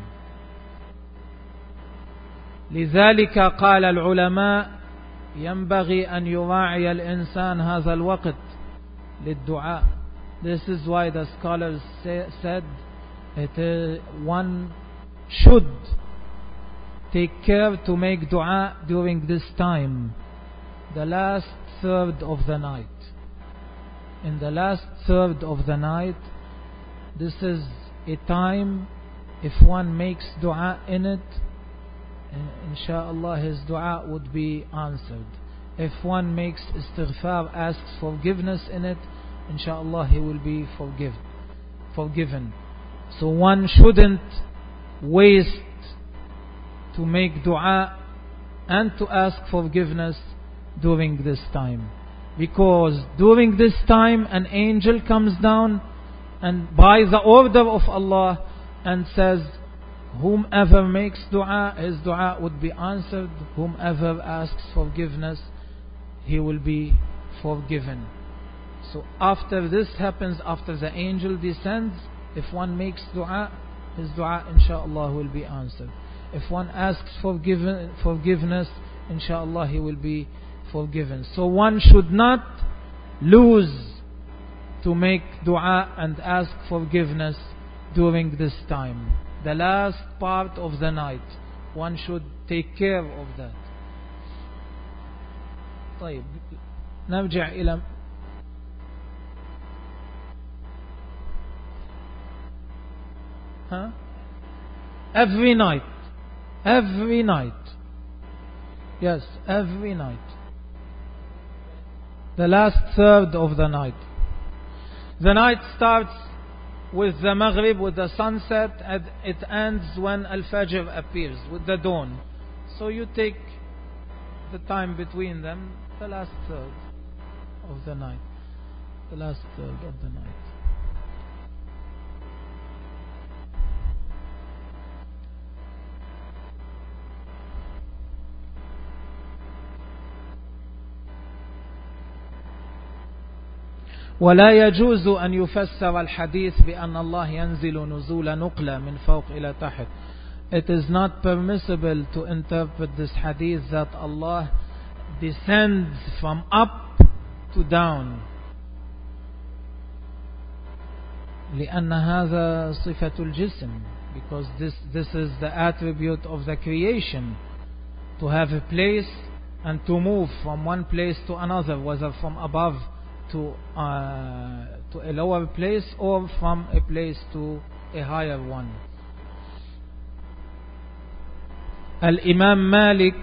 لذلك قال العلماء ينبغي أن يراعي الإنسان هذا الوقت للدعاء. This is why the scholars say, said that uh, one should take care to make dua during this time, the last third of the night. In the last third of the night, this is a time, if one makes dua in it, inshallah his dua would be answered. If one makes istighfar, asks forgiveness in it, inshallah he will be forgiven. forgiven. So one shouldn't waste to make dua and to ask forgiveness during this time, because during this time an angel comes down and by the order of Allah and says, whomever makes dua, his dua would be answered. Whomever asks forgiveness, he will be forgiven. So after this happens, after the angel descends, if one makes dua, his dua inshallah will be answered. If one asks forgiven, forgiveness, inshallah he will be forgiven. So one should not lose to make dua and ask forgiveness during this time, the last part of the night. One should take care of that. طيب نرجع إلى huh? Every night, every night, yes, every night, the last third of the night. The night starts with the Maghrib, with the sunset, and it ends when Al-Fajr appears, with the dawn. So you take the time between them, the last third of the night, the last third of the night. ولا يجوز أن يفسر الحديث بأن الله ينزل نزول نقلة من فوق إلى تحت. It is not permissible to interpret this hadith that Allah descends from up to down, لأن هذا صفة الجسم, because this, this is the attribute of the creation, to have a place and to move from one place to another, whether from above to uh, to a lower place or from a place to a higher one. الإمام مالك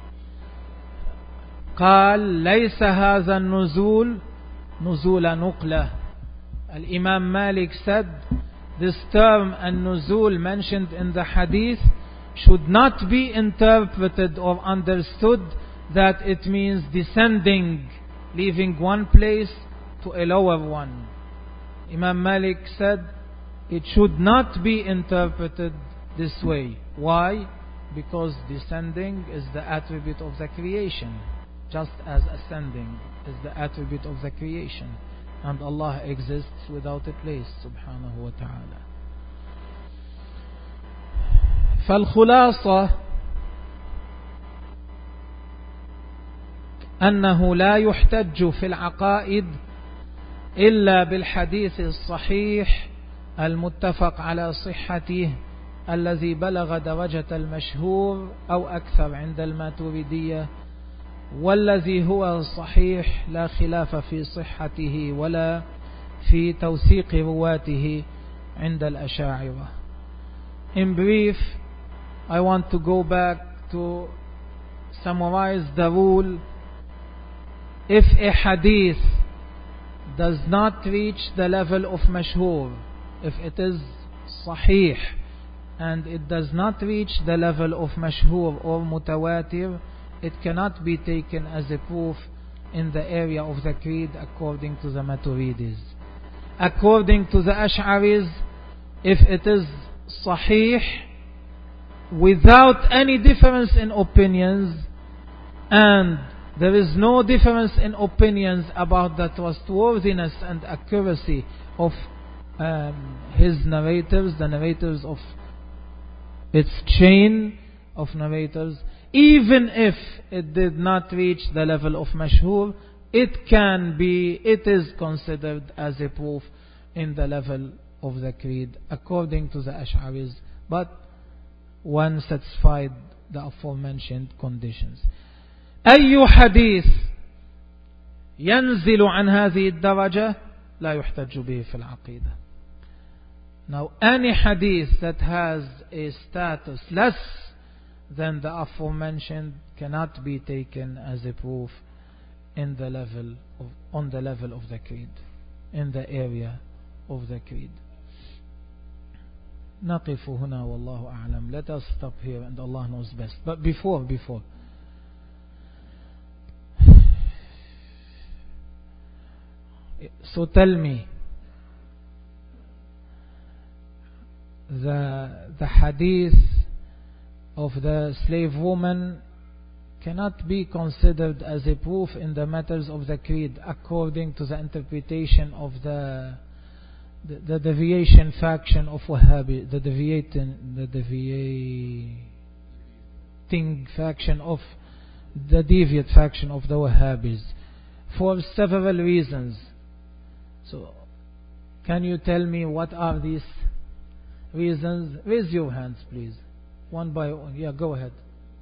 قال ليس هذا النزول نزول نقلة. الإمام Malik said this term النزول mentioned in the hadith should not be interpreted or understood that it means descending, leaving one place to a lower one. Imam Malik said it should not be interpreted this way. Why? Because descending is the attribute of the creation, just as ascending is the attribute of the creation, and Allah exists without a place subhanahu wa ta'ala. فالخلاصة أنه لا يحتج في العقائد إلا بالحديث الصحيح المتفق على صحته الذي بلغ درجة المشهور أو أكثر عند الماتريدية، والذي هو صحيح لا خلاف في صحته ولا في توثيق رواته عند الأشاعرة. In brief, I want to go back to summarize the rule. If a hadith does not reach the level of mashhur, if it is sahih and it does not reach the level of mashhur or mutawatir, it cannot be taken as a proof in the area of the creed according to the Maturidis. According to the Ash'aris, if it is sahih without any difference in opinions, and there is no difference in opinions about the trustworthiness and accuracy of um, his narrators, the narrators of its chain of narrators, even if it did not reach the level of mashhur, it can be, it is considered as a proof in the level of the creed according to the Ash'aris, but when satisfied the aforementioned conditions. أي حديث ينزل عن هذه الدرجة لا يحتج به في العقيدة. Now any hadith that has a status less than the aforementioned cannot be taken as a proof in the level of, on the level of the creed, in the area of the creed. نقف هنا والله أعلم. Let us stop here and Allah knows best. But before, before so tell me, the the hadith of the slave woman cannot be considered as a proof in the matters of the creed according to the interpretation of the the, the deviation faction of Wahhabi, the deviating the deviating faction of the deviate faction of the Wahhabis, for several reasons. So can you tell me what are these reasons? Raise your hands please, one by one. Yeah, go ahead.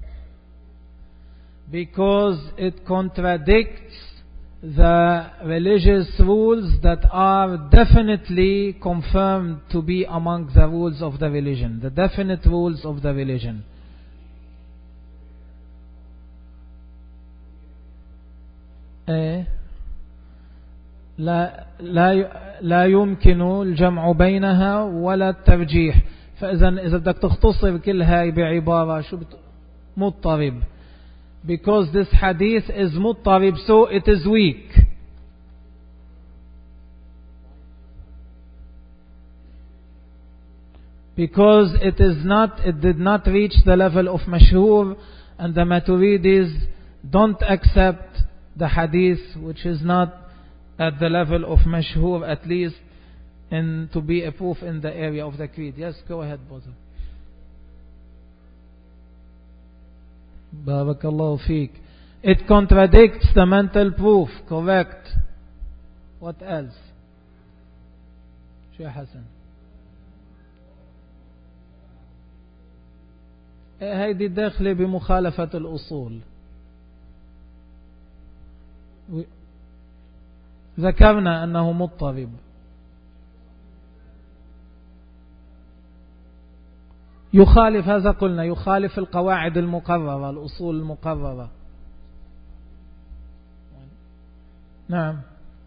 Because it contradicts the religious rules that are definitely confirmed to be among the rules of the religion, the definite rules of the religion. Eh? لا لا لا يمكن الجمع بينها ولا الترجيح. فإذا إذا بدك تختصر كل هاي بعبارة شو بت... مضطرب. Because this hadith is مضطرب, so it is weak. Because it is not, it did not reach the level of mashhur, and the Maturidis don't accept the hadith which is not at the level of mashhur, at least in to be a proof in the area of the creed. Yes, go ahead, brother. Barakallahu feek. It contradicts the mental proof, correct. What else? Shaykh Hassan. هيدي داخلة بمخالفة الأصول. ذكرنا أنه مضطرب. يخالف، هذا قلنا يخالف القواعد المقررة، الأصول المقررة. نعم.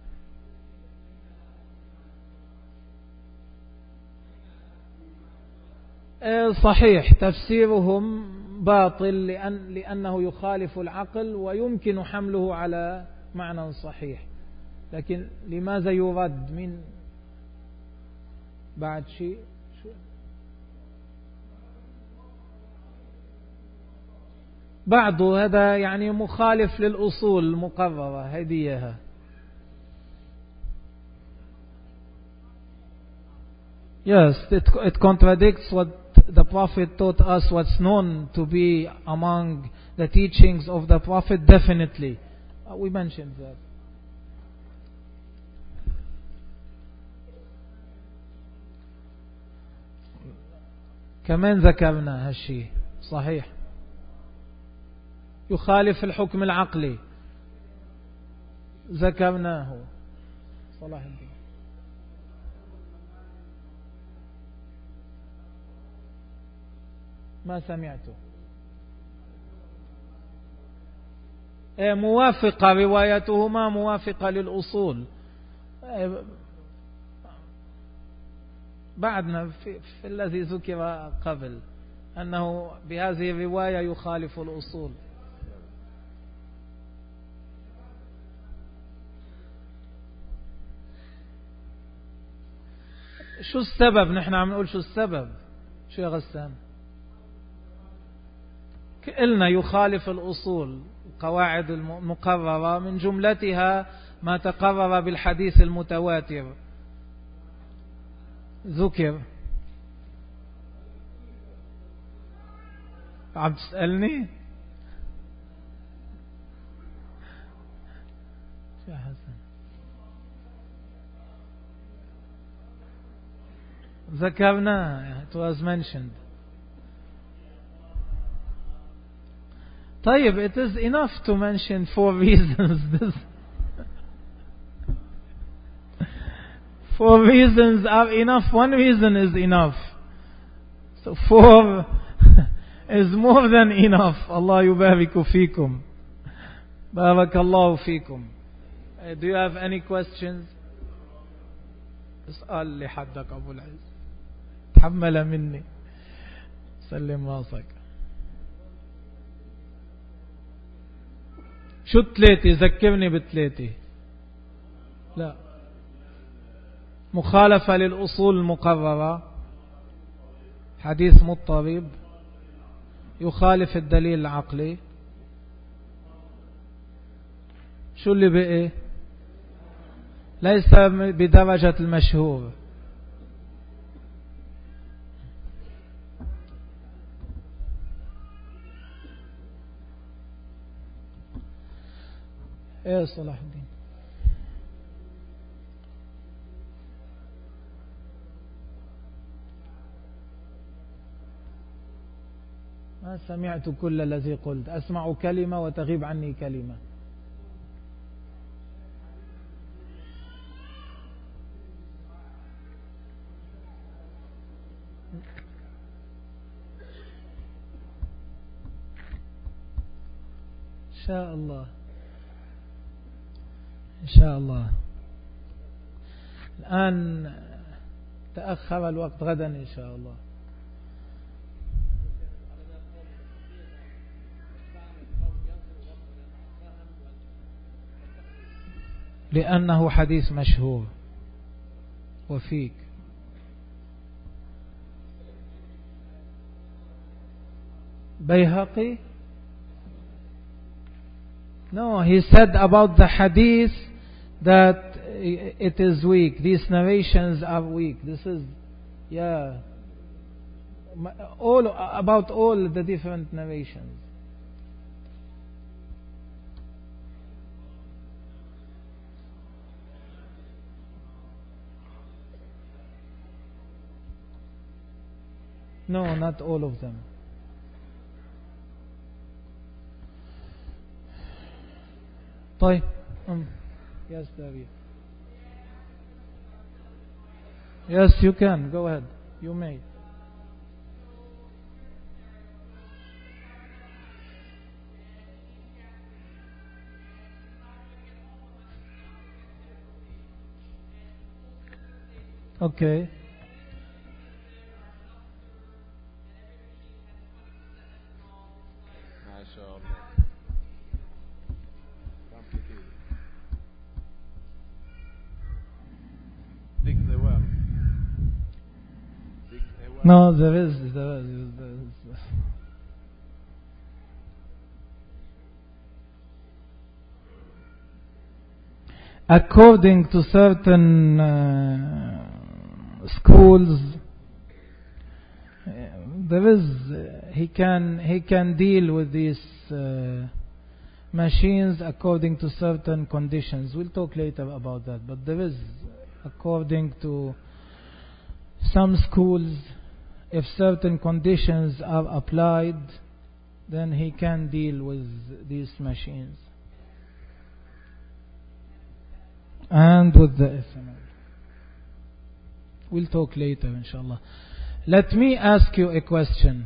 صحيح، تفسيرهم باطل لأن لأنه يخالف العقل ويمكن حمله على معنى صحيح، لكن لماذا يرد؟ من بعد شيء بعضه هذا يعني مخالف للأصول المقررة هديها. Yes, it, it contradicts what the Prophet taught us, what's known to be among the teachings of the Prophet, definitely. Uh, we mentioned that. كمان ذكرنا هالشيء صحيح، يخالف الحكم العقلي ذكرناه. صلاح الدين ما سمعته. موافقة، روايتهما موافقة للأصول. بعدنا في, في الذي ذكر قبل أنه بهذه الرواية يخالف الأصول. شو السبب؟ نحن عم نقول شو السبب. شو يا غسان؟ قلنا يخالف الأصول، القواعد المقررة، من جملتها ما تقرر بالحديث المتواتر ذكر. عم تسألني؟ شو حسن؟ ذكرنا. It was mentioned. طيب, it is enough to mention four reasons. This four reasons are enough. One reason is enough. So four is more than enough. Allah yubariku fikum. Barakallahu fikum. Uh, do you have any questions? اسأل لي حدك أبو العز. تحمل مني. سلم راسك. شو الثلاثة؟ ذكرني بالثلاثة. لا، مخالفة للأصول المقررة، حديث مضطرب، يخالف الدليل العقلي. شو اللي بقي؟ ليس بدرجة المشهور. ايه صلاح الدين؟ ما سمعت كل الذي قلت، أسمع كلمة وتغيب عني كلمة. إن شاء الله إن شاء الله. الآن تأخر الوقت، غدا إن شاء الله. لأنه حديث مشهور. وفيك بيهقي. No, he said about the hadith that it is weak. These narrations are weak. This is, yeah, all about all the different narrations. No, not all of them. طيب. um, yes, David. Yes, you can. Go ahead. You may. Okay. No, there is, there is, there is. According to certain uh, schools, uh, there is uh, he can he can deal with these uh, machines according to certain conditions. We'll talk later about that. But there is, according to some schools, if certain conditions are applied, then he can deal with these machines. And with the ethanol. We'll talk later, inshallah. Let me ask you a question.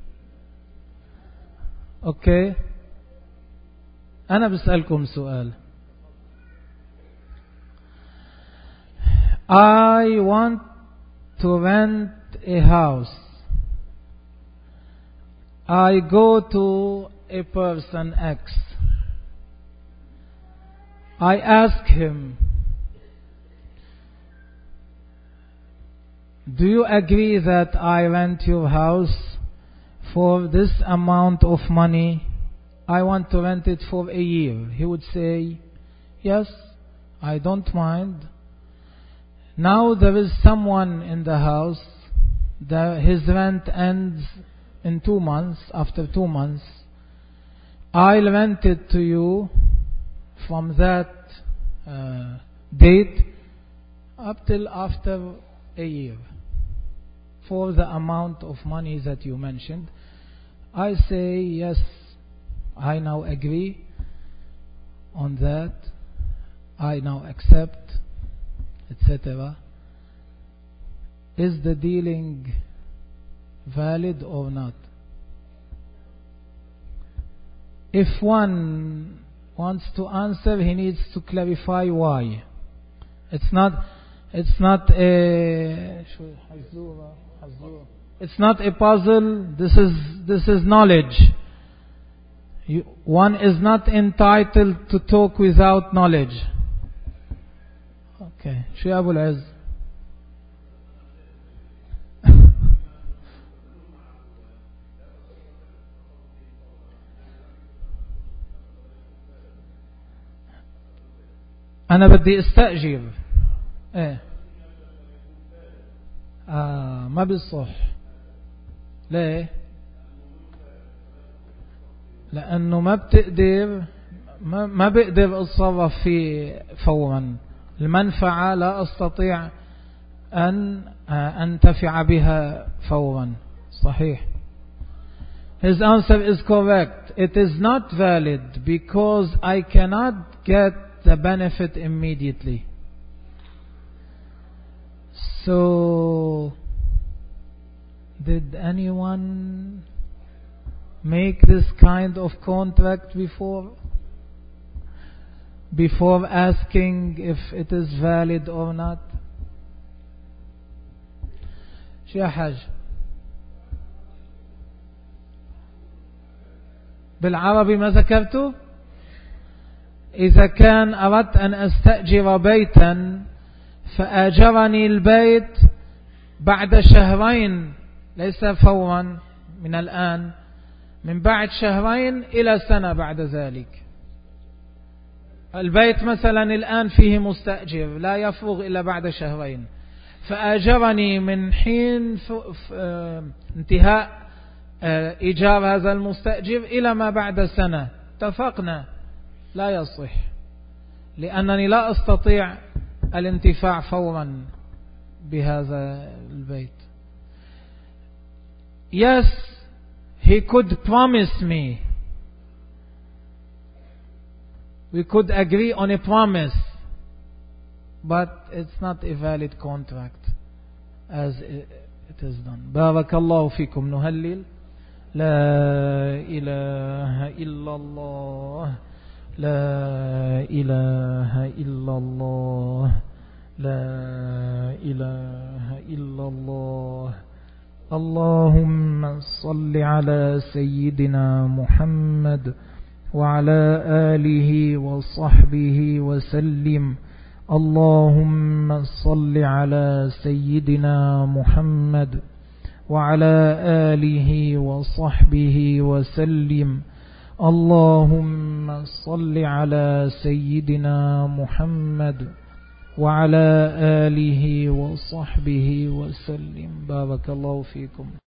Okay? أنا بسألكم سؤال. I want to rent a house. I go to a person X. I ask him, do you agree that I rent your house for this amount of money? I want to rent it for a year. He would say, yes, I don't mind. Now there is someone in the house, the, his rent ends in two months, after two months. I'll rent it to you from that uh, date up till after a year for the amount of money that you mentioned. I say, yes, I now agree on that. I now accept, et cetera. Is the dealing valid or not? If one wants to answer, he needs to clarify why. It's not it's not a it's not a puzzle. This is this is knowledge. You, one is not entitled to talk without knowledge. Okay. شو يا أبو العز؟ أنا بدي استأجر. إيه. آه ما بالصح. ليه؟ لأنه ما بتقدر ما, ما بقدر أتصرف فيه فورا. المنفعة لا أستطيع أن أنتفع بها فورا. صحيح. His answer is correct. It is not valid because I cannot get the benefit immediately. So, did anyone make this kind of contract before? Before asking if it is valid or not? شو يا حاج؟ بالعربي ما ذكرته؟ إذا كان أردت أن أستأجر بيتا فآجرني البيت بعد شهرين، ليس فورا من الآن، من بعد شهرين إلى سنة بعد ذلك. البيت مثلا الآن فيه مستأجر لا يفرغ إلا بعد شهرين، فآجرني من حين انتهاء إيجار هذا المستأجر إلى ما بعد سنة. اتفقنا؟ لا يصح، لأنني لا أستطيع الانتفاع فورا بهذا البيت. Yes, he could promise me. We could agree on a promise, but it's not a valid contract as it is done. بارك الله فيكم. نهلل. لا إله إلا الله، لا إله إلا الله، لا إله إلا الله. اللهم صل على سيدنا محمد وعلى آله وصحبه وسلم. اللهم صل على سيدنا محمد وعلى آله وصحبه وسلم. اللهم صل على سيدنا محمد وعلى آله وصحبه وسلم. بارك الله فيكم.